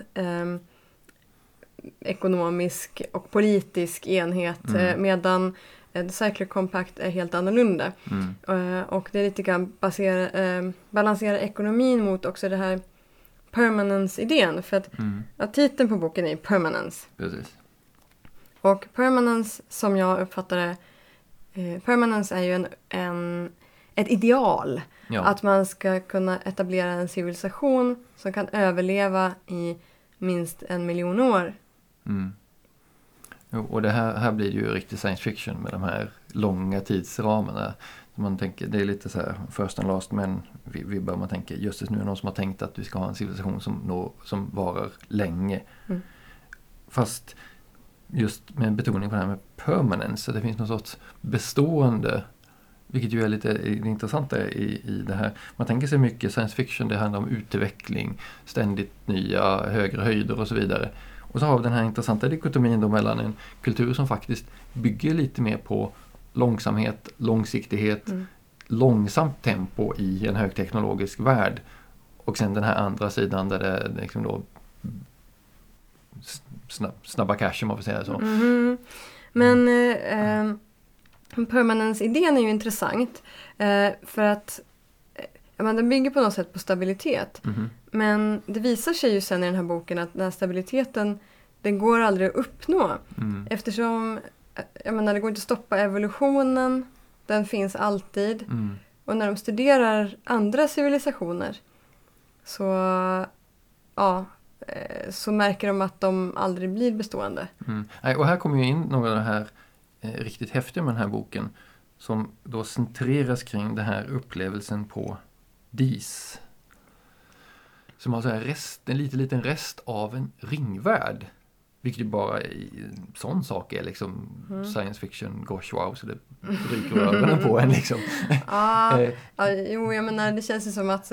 ekonomisk och politisk enhet, medan The Cycler Compact är helt annorlunda. Och det är lite grann balansera ekonomin mot också det här permanence-idén. För att titeln på boken är Permanence. Precis. Och permanence, som jag uppfattar det, permanence är ju ett ideal. Ja. Att man ska kunna etablera en civilisation som kan överleva i minst 1 miljon år. Och det här blir ju riktigt science fiction med de här långa tidsramarna. Man tänker, det är lite så här first and last, men vi bör man tänka, just nu är någon som har tänkt att vi ska ha en civilisation som varar länge. Fast just med betoning på det här med permanence, så det finns någon sorts bestående, vilket ju är lite intressanta i det här. Man tänker sig mycket science fiction, det handlar om utveckling, ständigt nya högre höjder och så vidare. Och så har vi den här intressanta dikotomin då mellan en kultur som faktiskt bygger lite mer på långsamhet, långsiktighet, långsamt tempo i en högteknologisk värld. Och sen den här andra sidan där det liksom då snabba cash, om man får säga så. Men permanence-idén är ju intressant för att den bygger på något sätt på stabilitet. Men det visar sig ju sen i den här boken att den här stabiliteten, den går aldrig att uppnå. Eftersom det går inte att stoppa evolutionen, den finns alltid. Och när de studerar andra civilisationer så märker de att de aldrig blir bestående. Och här kommer ju in några av de här riktigt häftiga med den här boken, som då centreras kring den här upplevelsen på DIS. Som har så här en liten rest av en ringvärld. Vilket ju bara en sån sak är liksom science fiction, gosh wow, så det ryker ögonen på en liksom. Jag menar, det känns ju som att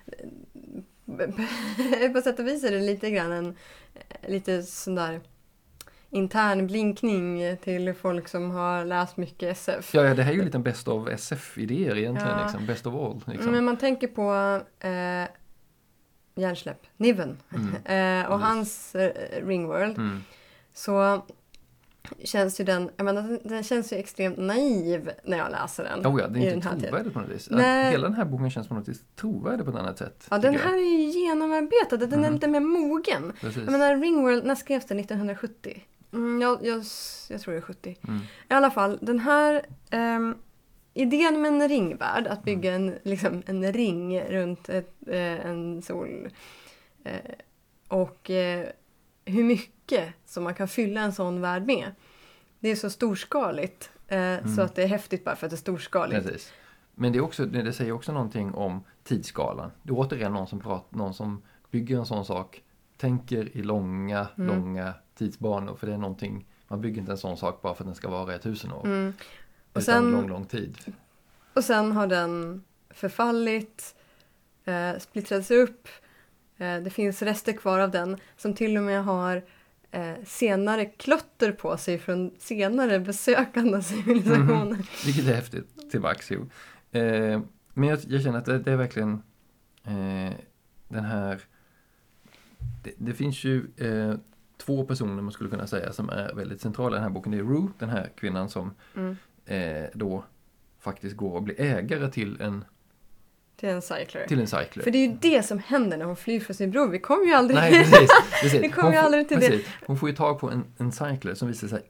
på sätt och vis är det lite grann lite sån där intern blinkning till folk som har läst mycket SF. Ja, det här är ju lite en best of SF-idéer egentligen, liksom. Best of all. Liksom. Men man tänker på hjärnsläpp, Niven och hans Ringworld, så känns ju den känns ju extremt naiv när jag läser den. Det är inte trovärdigt på något vis. Hela den här boken känns på något vis trovärdig på ett annat sätt. Ja, den här är ju genomarbetad, den är lite mer mogen. Precis. Jag menar, Ringworld, när skrevs den? 1970? Jag tror det är 70. I alla fall, den här idén med en ringvärld, att bygga en ring runt en sol, och hur mycket som man kan fylla en sån värld med. Det är så storskaligt så att det är häftigt bara för att det är storskaligt. Precis. Men det säger också någonting om tidsskalan. Det är återigen någon som bygger en sån sak tänker i långa tidsbanor, för det är någonting, man bygger inte en sån sak bara för att den ska vara 1000 år. Och utan sen, lång tid. Och sen har den förfallit, splittrats upp. Det finns rester kvar av den som till och med har senare klotter på sig från senare besökande civilisationer. Vilket är häftigt till Vax, jo. Men jag känner att det är verkligen den här... Det finns ju 2 personer man skulle kunna säga som är väldigt centrala i den här boken. Det är Rue, den här kvinnan som då faktiskt går och blir ägare till en cycler. För det är ju det som händer när hon flyr för sin bror. Vi kommer ju aldrig... Nej, precis. Vi kommer ju aldrig till det. Hon får ju tag på en cycler som visar sig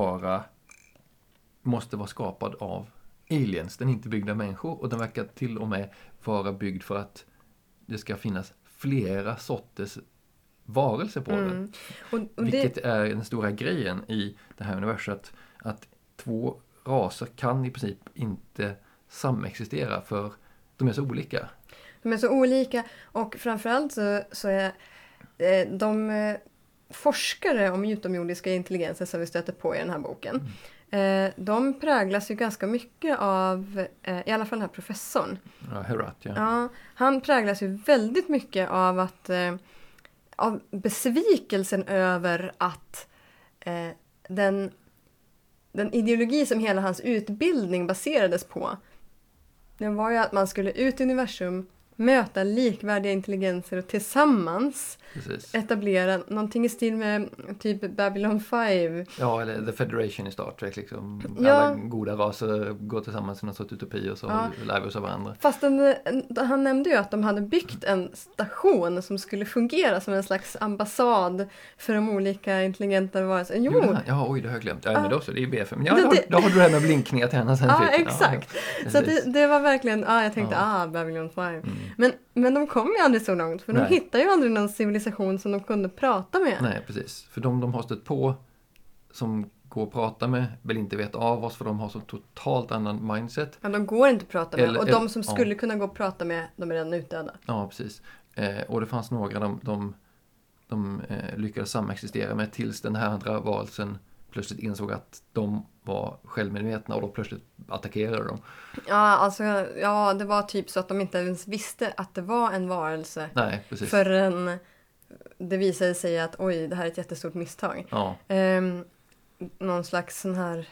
måste vara skapad av aliens. Den är inte byggd av människor, och den verkar till och med vara byggd för att det ska finnas flera sorters varelser på den. Vilket är den stora grejen i det här universet, att 2 raser kan i princip inte samexistera för de är så olika. De är så olika, och framförallt så är de forskare om utomjordiska intelligenser som vi stöter på i den här boken, de präglas ju ganska mycket av, i alla fall den här professorn. Ja, Herat, ja. Ja, han präglas ju väldigt mycket av av besvikelsen över att den ideologi som hela hans utbildning baserades på, det var ju att man skulle ut i universum, möta likvärdiga intelligenser och tillsammans etablera någonting i stil med typ Babylon 5. Ja, eller The Federation i Star Trek. Liksom. Alla goda raser går tillsammans i någon sorts utopi och så lär vi oss av varandra. Fast han nämnde ju att de hade byggt en station som skulle fungera som en slags ambassad för de olika intelligenta varelserna. Ja, oj, det har jag glömt. Ja, men då så, det är ju B5. Ja, då har du det här med blinkningar till henne sen. Ja, exakt. Ja, så det var verkligen, jag tänkte, Babylon 5. Men de kom ju aldrig så långt, för de hittade ju aldrig någon civilisation som de kunde prata med. Nej, precis. För de har stött på som går att prata med, vill inte veta av oss, för de har så totalt annan mindset. Ja, de går inte att prata med. Och de som skulle kunna gå att prata med, de är redan utdöda. Ja, precis. Och det fanns några de lyckades samexistera med tills den här andra varelsen plötsligt insåg att de var självmedvetna och då plötsligt attackerade de. Ja, det var typ så att de inte ens visste att det var en varelse. Nej, precis. Förrän det visade sig att oj, det här är ett jättestort misstag. Ja. Någon slags sån här...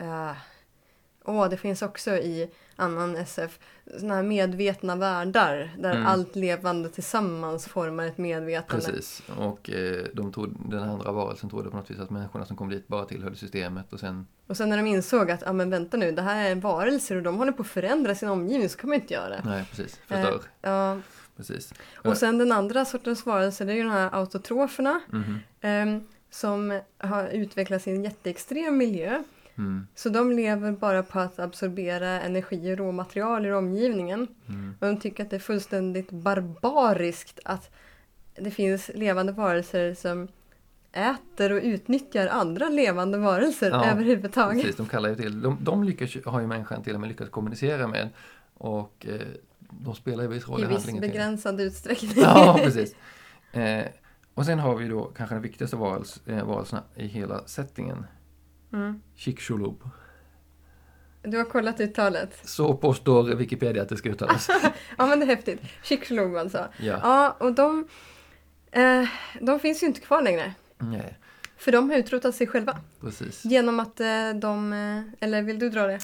det finns också i annan SF såna här medvetna världar där allt levande tillsammans formar ett medvetande. Precis, och den andra varelsen trodde på något vis att människorna som kom dit bara tillhörde systemet och sen när de insåg att men vänta nu, det här är varelser och de håller på att förändra sin omgivning, så kan man inte göra. Nej, precis, förstör. Ja. Precis. Och sen den andra sortens varelser, det är ju de här autotroferna som har utvecklats i en jätteextrem miljö. Så de lever bara på att absorbera energi och råmaterial i omgivningen. Och de tycker att det är fullständigt barbariskt att det finns levande varelser som äter och utnyttjar andra levande varelser överhuvudtaget. Precis, de kallar ju till. De har ju människan till och med lyckats kommunicera med, och de spelar ju viss roll i handlingen. I viss begränsad utsträckning. Ja, precis. Och sen har vi då kanske den viktigaste varelserna i hela settingen. Chicxulub. Du har kollat uttalet. Så påstår Wikipedia att det ska uttalas. Ja, men det är häftigt. Chicxulub alltså. Ja, och de finns ju inte kvar längre. Nej. För de har utrotat sig själva. Precis. Genom att eller vill du dra det?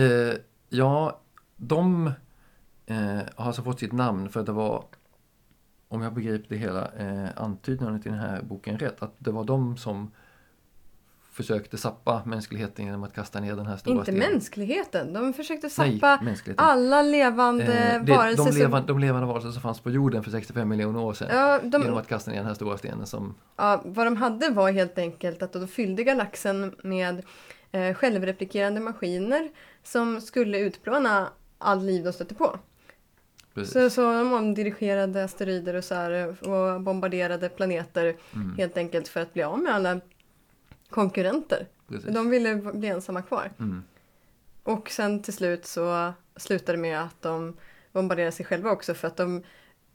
De har alltså fått sitt namn för att det var, om jag begriper det hela, antydandet i den här boken rätt, att det var de som försökte sappa mänskligheten genom att kasta ner den här stora stenen. Inte mänskligheten, de försökte sappa alla levande varelser. De levande varelser som fanns på jorden för 65 miljoner år sedan. Genom att kasta ner den här stora stenen som... Ja, vad de hade var helt enkelt att de fyllde galaxen med självreplikerande maskiner som skulle utplåna all liv de stötte på. Så de omdirigerade asteroider och bombarderade planeter helt enkelt för att bli av med alla konkurrenter. Precis. De ville bli ensamma kvar. Och sen till slut så slutade det med att de bombarderade sig själva också, för att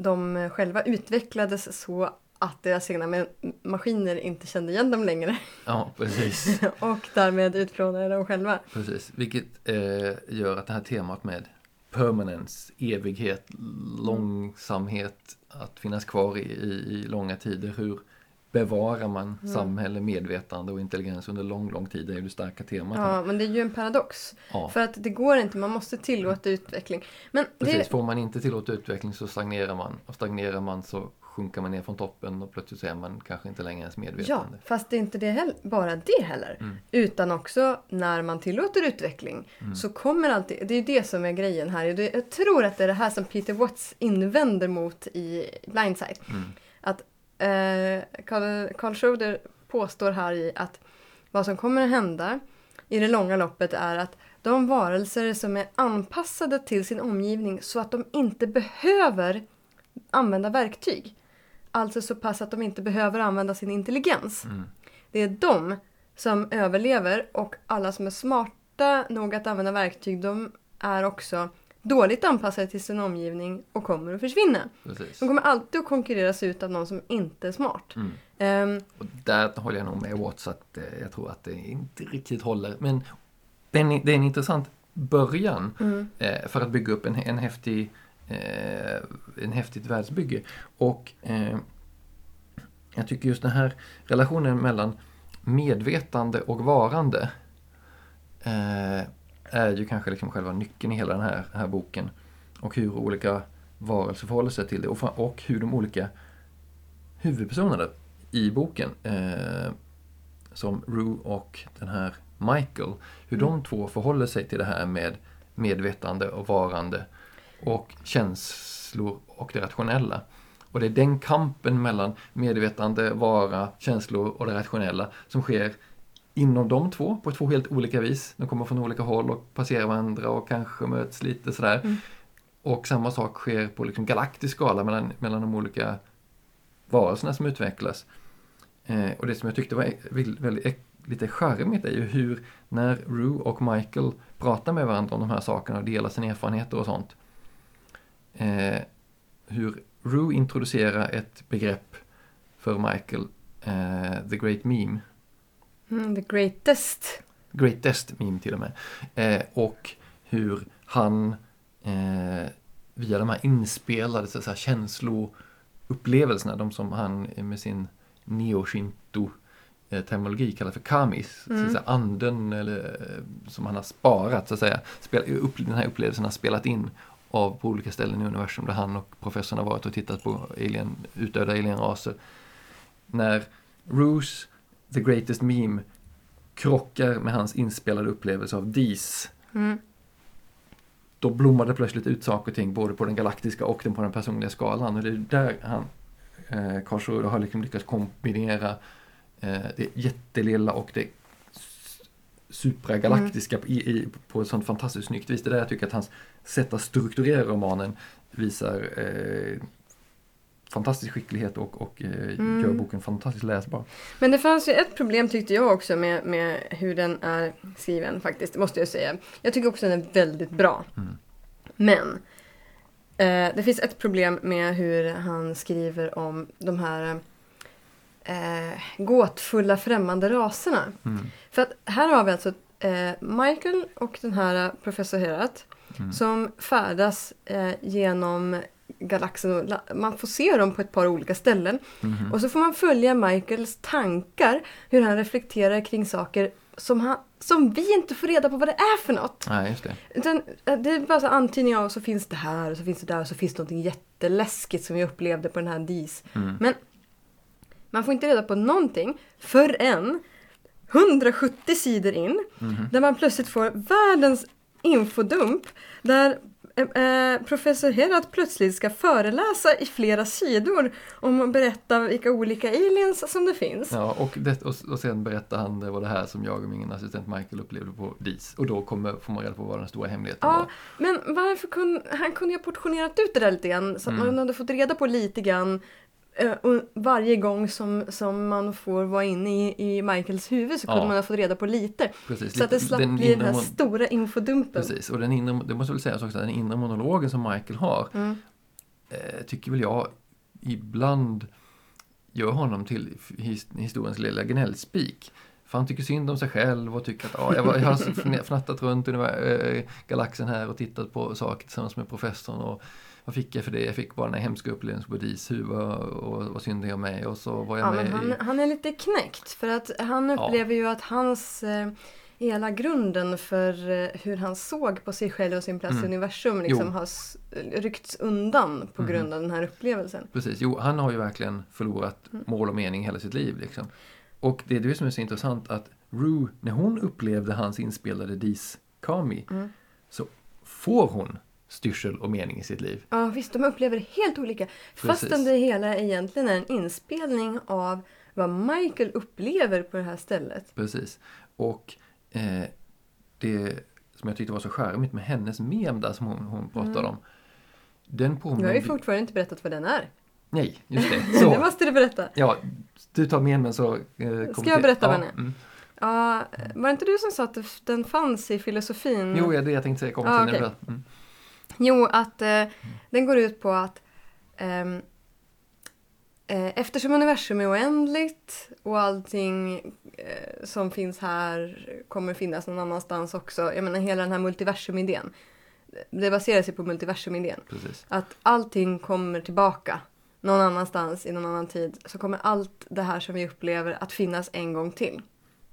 de själva utvecklades så att deras egna maskiner inte kände igen dem längre. Ja, precis. Och därmed utplånade dem själva. Precis, vilket gör att det här temat med permanence, evighet, långsamhet, att finnas kvar i långa tider, hur bevarar man samhälle, medvetande och intelligens under lång tid, det är ju det starka temat. Ja, men det är ju en paradox. Ja. För att det går inte, man måste tillåta utveckling. Men precis, får man inte tillåta utveckling så stagnerar man. Och stagnerar man så sjunker man ner från toppen och plötsligt så är man kanske inte längre ens medvetande. Ja, fast det är inte det bara det heller. Utan också när man tillåter utveckling så kommer alltid, det är ju det som är grejen här. Jag tror att det är det här som Peter Watts invänder mot i Blindside. Att Carl Schroeder påstår här i att vad som kommer att hända i det långa loppet är att de varelser som är anpassade till sin omgivning så att de inte behöver använda verktyg. Alltså så pass att de inte behöver använda sin intelligens. Det är de som överlever och alla som är smarta nog att använda verktyg, de är också dåligt anpassade till sin omgivning och kommer att försvinna. Precis. De kommer alltid att konkurreras ut av någon som inte är smart. Och där håller jag nog med Watts att jag tror att det inte riktigt håller. Men det är en intressant början för att bygga upp en häftigt världsbygge. Och jag tycker just den här relationen mellan medvetande och varande är ju kanske liksom själva nyckeln i hela den här boken. Och hur olika varelser förhåller sig till det. Och hur de olika huvudpersonerna i boken, som Rue och den här Michael, hur de två förhåller sig till det här med medvetande och varande och känslor och det rationella. Och det är den kampen mellan medvetande, vara, känslor och det rationella som sker inom de två på två helt olika vis. De kommer från olika håll och passerar varandra och kanske möts lite sådär. Och samma sak sker på liksom galaktisk skala mellan de olika varelserna som utvecklas. Och det som jag tyckte var väldigt lite charmigt är ju hur när Rue och Michael pratar med varandra om de här sakerna och delar sina erfarenheter och sånt. Hur Rue introducerar ett begrepp för Michael, the great meme. The greatest. Greatest meme till och med. Och hur han via de här inspelade så här, känsloupplevelserna, de som han med sin neo-shinto terminologi kallar för kamis, så att säga, anden eller, som han har sparat så att säga, den här upplevelsen har spelat in på olika ställen i universum där han och professorn har varit och tittat på utdöda alienraser. När Rues The Greatest Meme krockar med hans inspelade upplevelse av Dis, då blommade plötsligt ut saker och ting både på den galaktiska och på den personliga skalan. Och det är där Carl Schroeder har liksom lyckats kombinera det jättelilla och det supragalaktiska på ett sånt fantastiskt snyggt vis. Det är där jag tycker att hans sätt att strukturera romanen visar fantastisk skicklighet och gör boken fantastiskt läsbar. Men det fanns ju ett problem tyckte jag också med hur den är skriven faktiskt, måste jag säga. Jag tycker också den är väldigt bra. Men det finns ett problem med hur han skriver om de här gåtfulla främmande raserna. För att här har vi alltså Michael och den här professor Herat som färdas genom galaxen. Man får se dem på ett par olika ställen. Och så får man följa Michaels tankar, hur han reflekterar kring saker som vi inte får reda på vad det är för något. Nej, just det. Utan, det är bara så antydning av så finns det här och så finns det där och så finns det något jätteläskigt som vi upplevde på den här Dis. Men man får inte reda på någonting förrän 170 sidor in där man plötsligt får världens infodump där professor Herat plötsligt ska föreläsa i flera sidor om att berätta vilka olika aliens som det finns. Ja, och sen berättar han det var det här som jag och min assistent Michael upplevde på Dis. Och då får man reda på vad den stora hemligheten var. Men varför han kunde ha portionerat ut det där lite grann så att man hade fått reda på lite grann varje gång som man får vara inne i Michaels huvud så kunde man ha fått reda på lite. Precis, så att det slapp bli den här stora infodumpen. Precis, och det måste väl sägas också att den inre monologen som Michael har tycker väl jag ibland gör honom till historiens lilla gnällspik. För han tycker synd om sig själv och tycker att jag har fnattat runt i galaxen här och tittat på saker tillsammans med professorn och vad fick jag för det? Jag fick bara den här hemska upplevelsen på Dishuva och vad synd jag med och så var jag med men han är lite knäckt för att han upplever ju att hans hela grunden för hur han såg på sig själv och sin plats i universum liksom har ryckts undan på grund av den här upplevelsen. Precis, han har ju verkligen förlorat mål och mening hela sitt liv liksom. Och det är det som är så intressant att Rue, när hon upplevde hans inspelade Dis-Kami så får hon styrsel och mening i sitt liv. Ja visst, de upplever det helt olika. Fastän det hela egentligen är en inspelning av vad Michael upplever på det här stället. Precis. Och det som jag tyckte var så charmigt med hennes mem där som hon pratade om. Den Du har ju fortfarande inte berättat vad den är. Nej, just det. Så. Det måste du berätta. Ja, du tar memen så... Ska jag berätta vad den är? Ja, var det inte du som sa att den fanns i filosofin? Jo, det är det jag tänkte säga. Okay. Jo, att den går ut på att eftersom universum är oändligt och allting som finns här kommer finnas någon annanstans också. Jag menar hela den här multiversum-idén. Det baserar sig på multiversum-idén. Precis. Att allting kommer tillbaka någon annanstans i någon annan tid. Så kommer allt det här som vi upplever att finnas en gång till.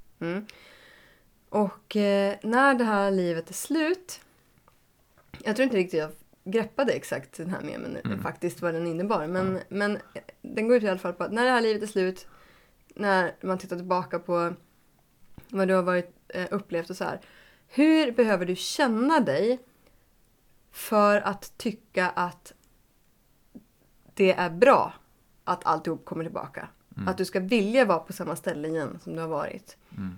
Och när det här livet är slut. Jag tror inte riktigt jag greppade exakt den här memen faktiskt vad den innebar. Men den går ut i alla fall på att när det här livet är slut. När man tittar tillbaka på vad du har varit upplevt och så här. Hur behöver du känna dig för att tycka att det är bra att alltihop kommer tillbaka? Att du ska vilja vara på samma ställe igen som du har varit.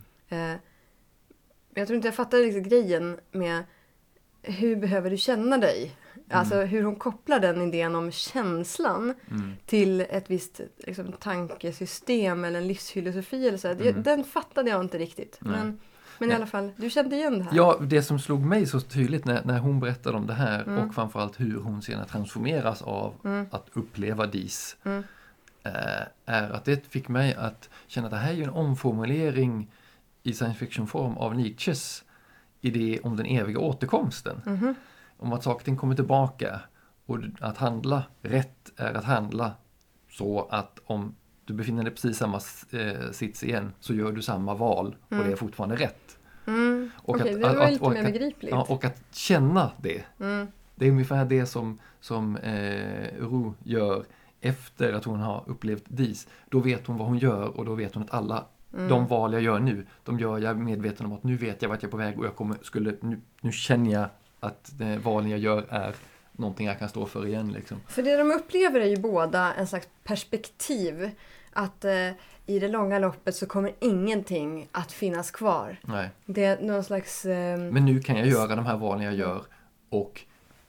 Jag tror inte jag fattar riktigt grejen med hur behöver du känna dig? Alltså hur hon kopplar den idén om känslan till ett visst liksom, tankesystem eller en livsfilosofi eller så. Den fattade jag inte riktigt. Men i alla fall, du kände igen det här. Ja, det som slog mig så tydligt när hon berättade om det här och framförallt hur hon senare transformeras av att uppleva Dis är att det fick mig att känna att det här är ju en omformulering i science fiction-form av Nietzsches idé om den eviga återkomsten. Om att saker kommer tillbaka och att handla rätt är att handla så att om du befinner dig precis samma sits igen så gör du samma val och det är fortfarande rätt. Okej, det var lite mer begripligt. Ja, och att känna det. Det är ungefär det som Rue gör efter att hon har upplevt Dis. Då vet hon vad hon gör och då vet hon att alla de val jag gör nu, de gör jag medveten om att nu vet jag vart jag är på väg och nu känner jag att valen jag gör är någonting jag kan stå för igen. Liksom. För det de upplever är ju båda en slags perspektiv. Att i det långa loppet så kommer ingenting att finnas kvar. Nej. Det är någon slags... Men nu kan jag göra de här valen jag gör och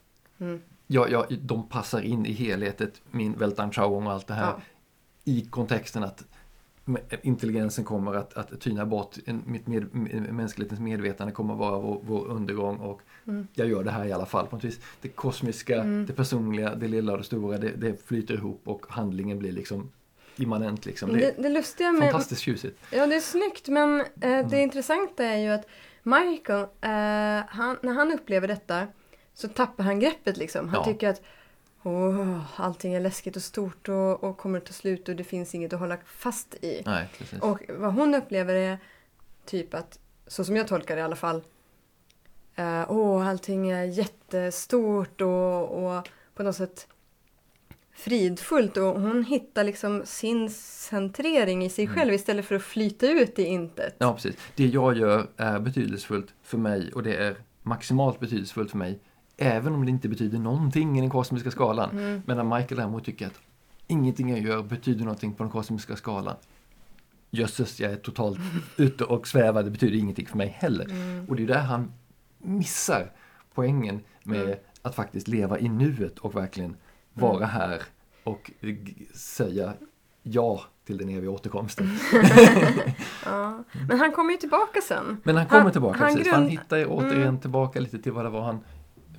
de passar in i helhetet, min Weltanschauung och allt det här i kontexten att intelligensen kommer att tyna bort, mänsklighetens medvetande kommer att vara vår undergång och jag gör det här i alla fall på något vis. Det kosmiska, det personliga, det lilla och det stora, det flyter ihop och handlingen blir liksom immanent liksom. Det lustiga med... Fantastiskt tjusigt. Ja, det är snyggt, men det intressanta är ju att Michael, när han upplever detta så tappar han greppet liksom. Han tycker att allting är läskigt och stort och kommer att ta slut och det finns inget att hålla fast i. Nej, precis. Och vad hon upplever är typ att, så som jag tolkar det i alla fall, allting är jättestort och på något sätt fridfullt och hon hittar liksom sin centrering i sig själv istället för att flyta ut i intet. Ja, precis. Det jag gör är betydelsefullt för mig och det är maximalt betydelsefullt för mig även om det inte betyder någonting i den kosmiska skalan. Medan Michael däremot tycker att ingenting jag gör betyder någonting på den kosmiska skalan. Jösses, jag är totalt ute och svävar, det betyder ingenting för mig heller. Och det är där han missar poängen med att faktiskt leva i nuet och verkligen vara här och säga ja till den eviga återkomsten. Ja, men han kommer ju tillbaka sen. Men han kommer tillbaka, precis. Han hittar återigen tillbaka lite till vad det var han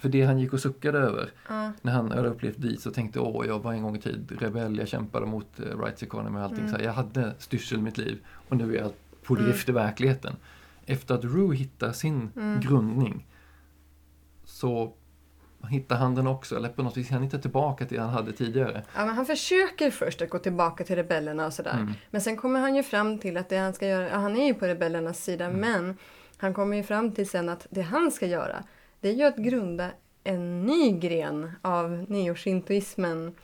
För det han gick och suckade över Ja. när han hade upplevt dit, så tänkte jag var en gång i tid rebell, jag kämpade mot rights economy och allting. Så här, jag hade styrsel i mitt liv och nu är jag på drift i verkligheten. Efter att Rue hittar sin grundning så hittar han den också, eller på något vis han hittar tillbaka till det han hade tidigare. Ja, men han försöker först att gå tillbaka till rebellerna och sådär. Men sen kommer han ju fram till att det han ska göra, han är ju på rebellernas sida, men han kommer ju fram till sen att det han ska göra, det är ju att grunda en ny gren av neoshintoismen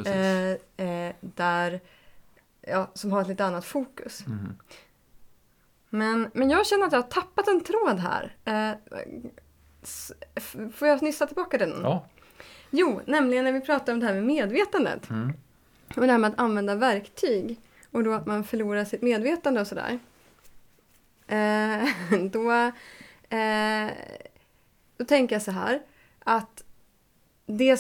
där, som har ett lite annat fokus. Men jag känner att jag har tappat en tråd här. Får jag nyssa tillbaka den? Ja. Jo, nämligen när vi pratar om det här med medvetandet. Och det här med att använda verktyg. Och då att man förlorar sitt medvetande och sådär. Då tänker jag så här. Att det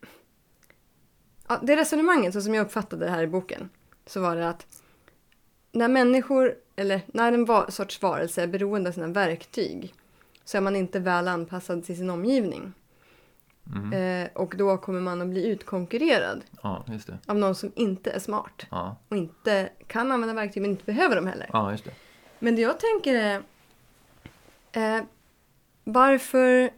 resonemanget så som jag uppfattade det här i boken. Så var det att när människor, eller när en sorts varelse är beroende av sina verktyg, så är man inte väl anpassad till sin omgivning. Och då kommer man att bli utkonkurrerad just det. av någon som inte är smart. Och inte kan använda verktyg men inte behöver dem heller. Ja, just det. Men det jag tänker är varför...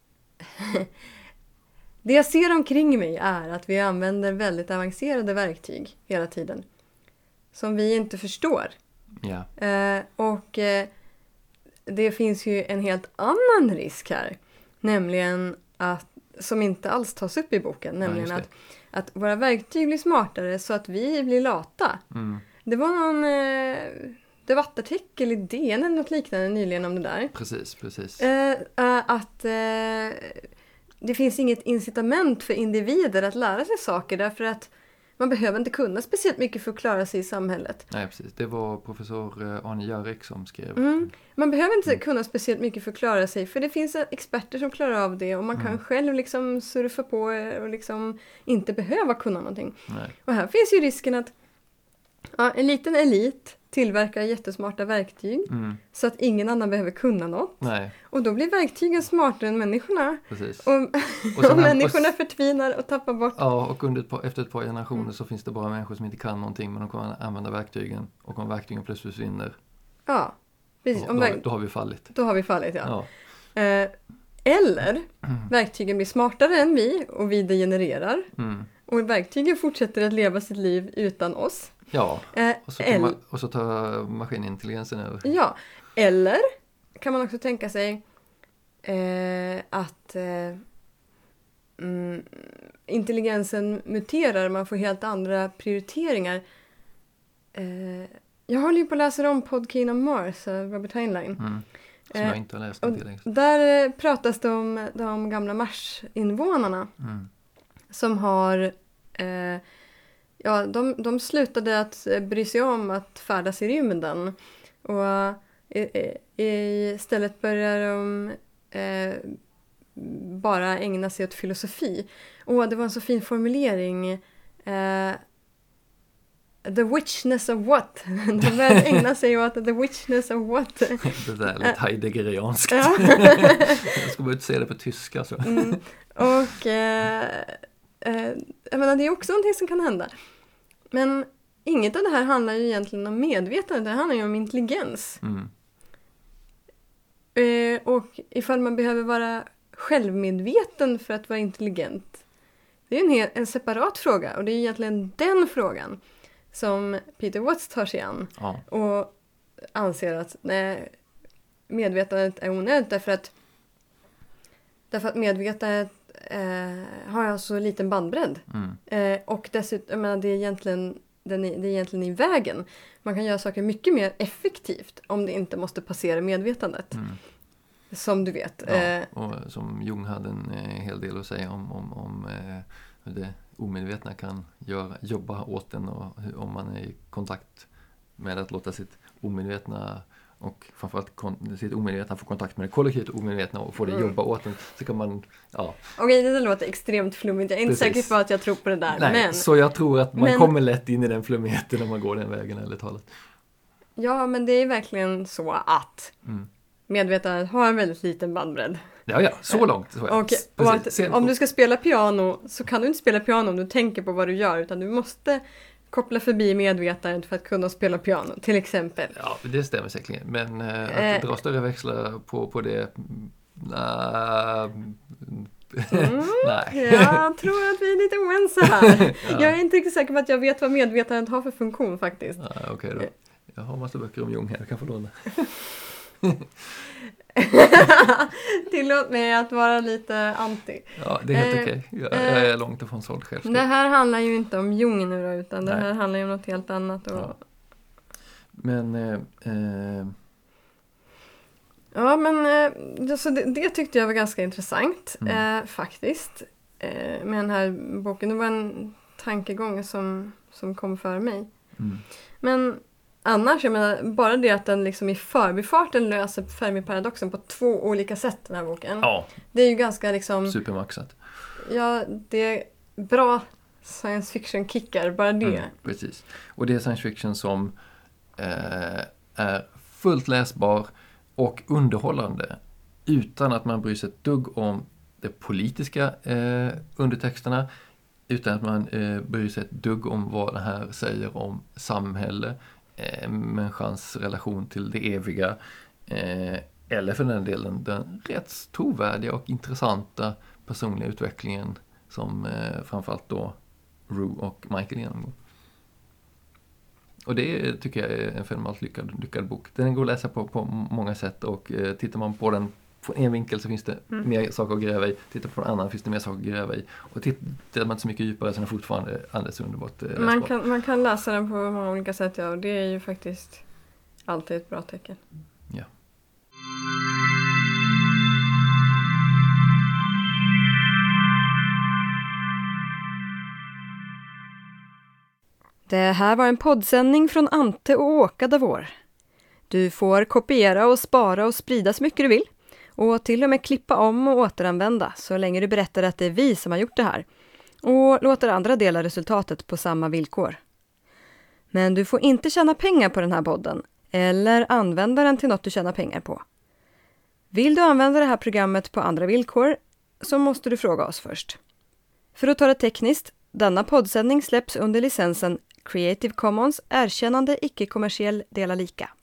Det jag ser omkring mig är att vi använder väldigt avancerade verktyg hela tiden. Som vi inte förstår. Ja. Och det finns ju en helt annan risk här. Nämligen att, som inte alls tas upp i boken. Nämligen att våra verktyg blir smartare så att vi blir lata. Det var någon debattartikel i DN eller något liknande nyligen om det där. Precis. Att det finns inget incitament för individer att lära sig saker därför att man behöver inte kunna speciellt mycket för att klara sig i samhället. Nej, precis. Det var professor Arne Jarek som skrev. Man behöver inte kunna speciellt mycket för att klara sig. För det finns experter som klarar av det. Och man kan själv liksom surfa på och liksom inte behöva kunna någonting. Nej. Och här finns ju risken att en liten elit tillverkar jättesmarta verktyg. Så att ingen annan behöver kunna något. Nej. Och då blir verktygen smartare än människorna. Precis. Och människorna förtvinar och tappar bort. Ja, och efter ett par generationer så finns det bara människor som inte kan någonting, men de kommer använda verktygen. Och om verktygen plötsligt försvinner, Ja, precis. då har vi fallit. Då har vi fallit, ja. Eller verktygen blir smartare än vi och vi degenererar. Och verktygen fortsätter att leva sitt liv utan oss. Ja, och så tar maskinintelligensen över. Ja, eller kan man också tänka sig att intelligensen muterar, man får helt andra prioriteringar. Jag håller ju på att läsa om Podkine on Mars av Robert Heinlein. Som jag inte har läst en till. Där pratas det om de gamla Mars-invånarna som har... de slutade att bry sig om att färdas i rymden. Och istället började de bara ägna sig åt filosofi. Det var en så fin formulering. The witchness of what? De började ägna sig åt the witchness of what? Det där är lite heideggerianskt. Ja. Jag ska bara inte säga det på tyska. Så. Och jag menar, det är också någonting som kan hända. Men inget av det här handlar ju egentligen om medvetande. Det handlar ju om intelligens. Och ifall man behöver vara självmedveten för att vara intelligent. Det är en separat fråga. Och det är egentligen den frågan som Peter Watts tar sig an. Ja. Och anser att medvetandet är onödigt. Därför att medvetandet har jag så liten bandbredd. Och dessutom, jag menar, det är egentligen i vägen. Man kan göra saker mycket mer effektivt om det inte måste passera medvetandet. Som du vet. Ja, och som Jung hade en hel del att säga om hur det omedvetna kan jobba åt en, och om man är i kontakt med att låta sitt omedvetna och framförallt sitt omedvetna få kontakt med det kollektivt omedvetna och få det jobba åt en, så kan man, Okej, det låter extremt flummigt. Jag är inte säker på att jag tror på det där. Nej, så jag tror att man kommer lätt in i den flummigheten när man går den vägen eller talet. Ja, men det är verkligen så att medvetandet har en väldigt liten bandbredd. Ja, så långt. Så Och att om du ska spela piano så kan du inte spela piano om du tänker på vad du gör, utan du måste koppla förbi medvetandet för att kunna spela piano, till exempel. Ja, det stämmer säkert. Men att dra större växlar på det... Nej. Jag tror att vi är lite oense här. Ja. Jag är inte riktigt säker på att jag vet vad medvetandet har för funktion faktiskt. Okej då. Jag har en massa böcker om Jung här, jag kan få låna. Tillåt mig att vara lite anti. Ja, det är helt okej. Jag är långt ifrån såld själv. Det här handlar ju inte om Jung nu då, utan det här handlar ju om något helt annat. Och... Ja. Men... Ja, men alltså det tyckte jag var ganska intressant faktiskt. Med den här boken. Det var en tankegång som kom för mig. Men annars, jag menar, bara det att den liksom i förbifarten löser Fermi-paradoxen på 2 olika sätt, den här boken. Ja. Det är ju ganska liksom... Supermaxat. Ja, det är bra science fiction-kickar, bara det. Precis. Och det är science fiction som är fullt läsbar och underhållande utan att man bryr sig ett dugg om de politiska undertexterna, utan att man bryr sig ett dugg om vad det här säger om samhälle, människans relation till det eviga, eller för den delen den rätt trovärdiga och intressanta personliga utvecklingen som framförallt då Rue och Michael genomgår. Och det tycker jag är en fenomenalt lyckad bok. Den går att läsa på många sätt, och tittar man på den från en vinkel så finns det mer saker att gräva i. Tittar på en annan finns det mer saker att gräva i. Och tittar man inte så mycket djupare så är den fortfarande alldeles underbart läsbar. Man kan läsa den på många olika sätt, ja, och det är ju faktiskt alltid ett bra tecken. Ja. Det här var en poddsändning från Ante och Åka Davor. Du får kopiera och spara och sprida så mycket du vill. Och till och med klippa om och återanvända så länge du berättar att det är vi som har gjort det här. Och låter andra dela resultatet på samma villkor. Men du får inte tjäna pengar på den här podden eller använda den till något du tjänar pengar på. Vill du använda det här programmet på andra villkor så måste du fråga oss först. För att ta det tekniskt, denna poddsändning släpps under licensen Creative Commons erkännande icke-kommersiell dela lika.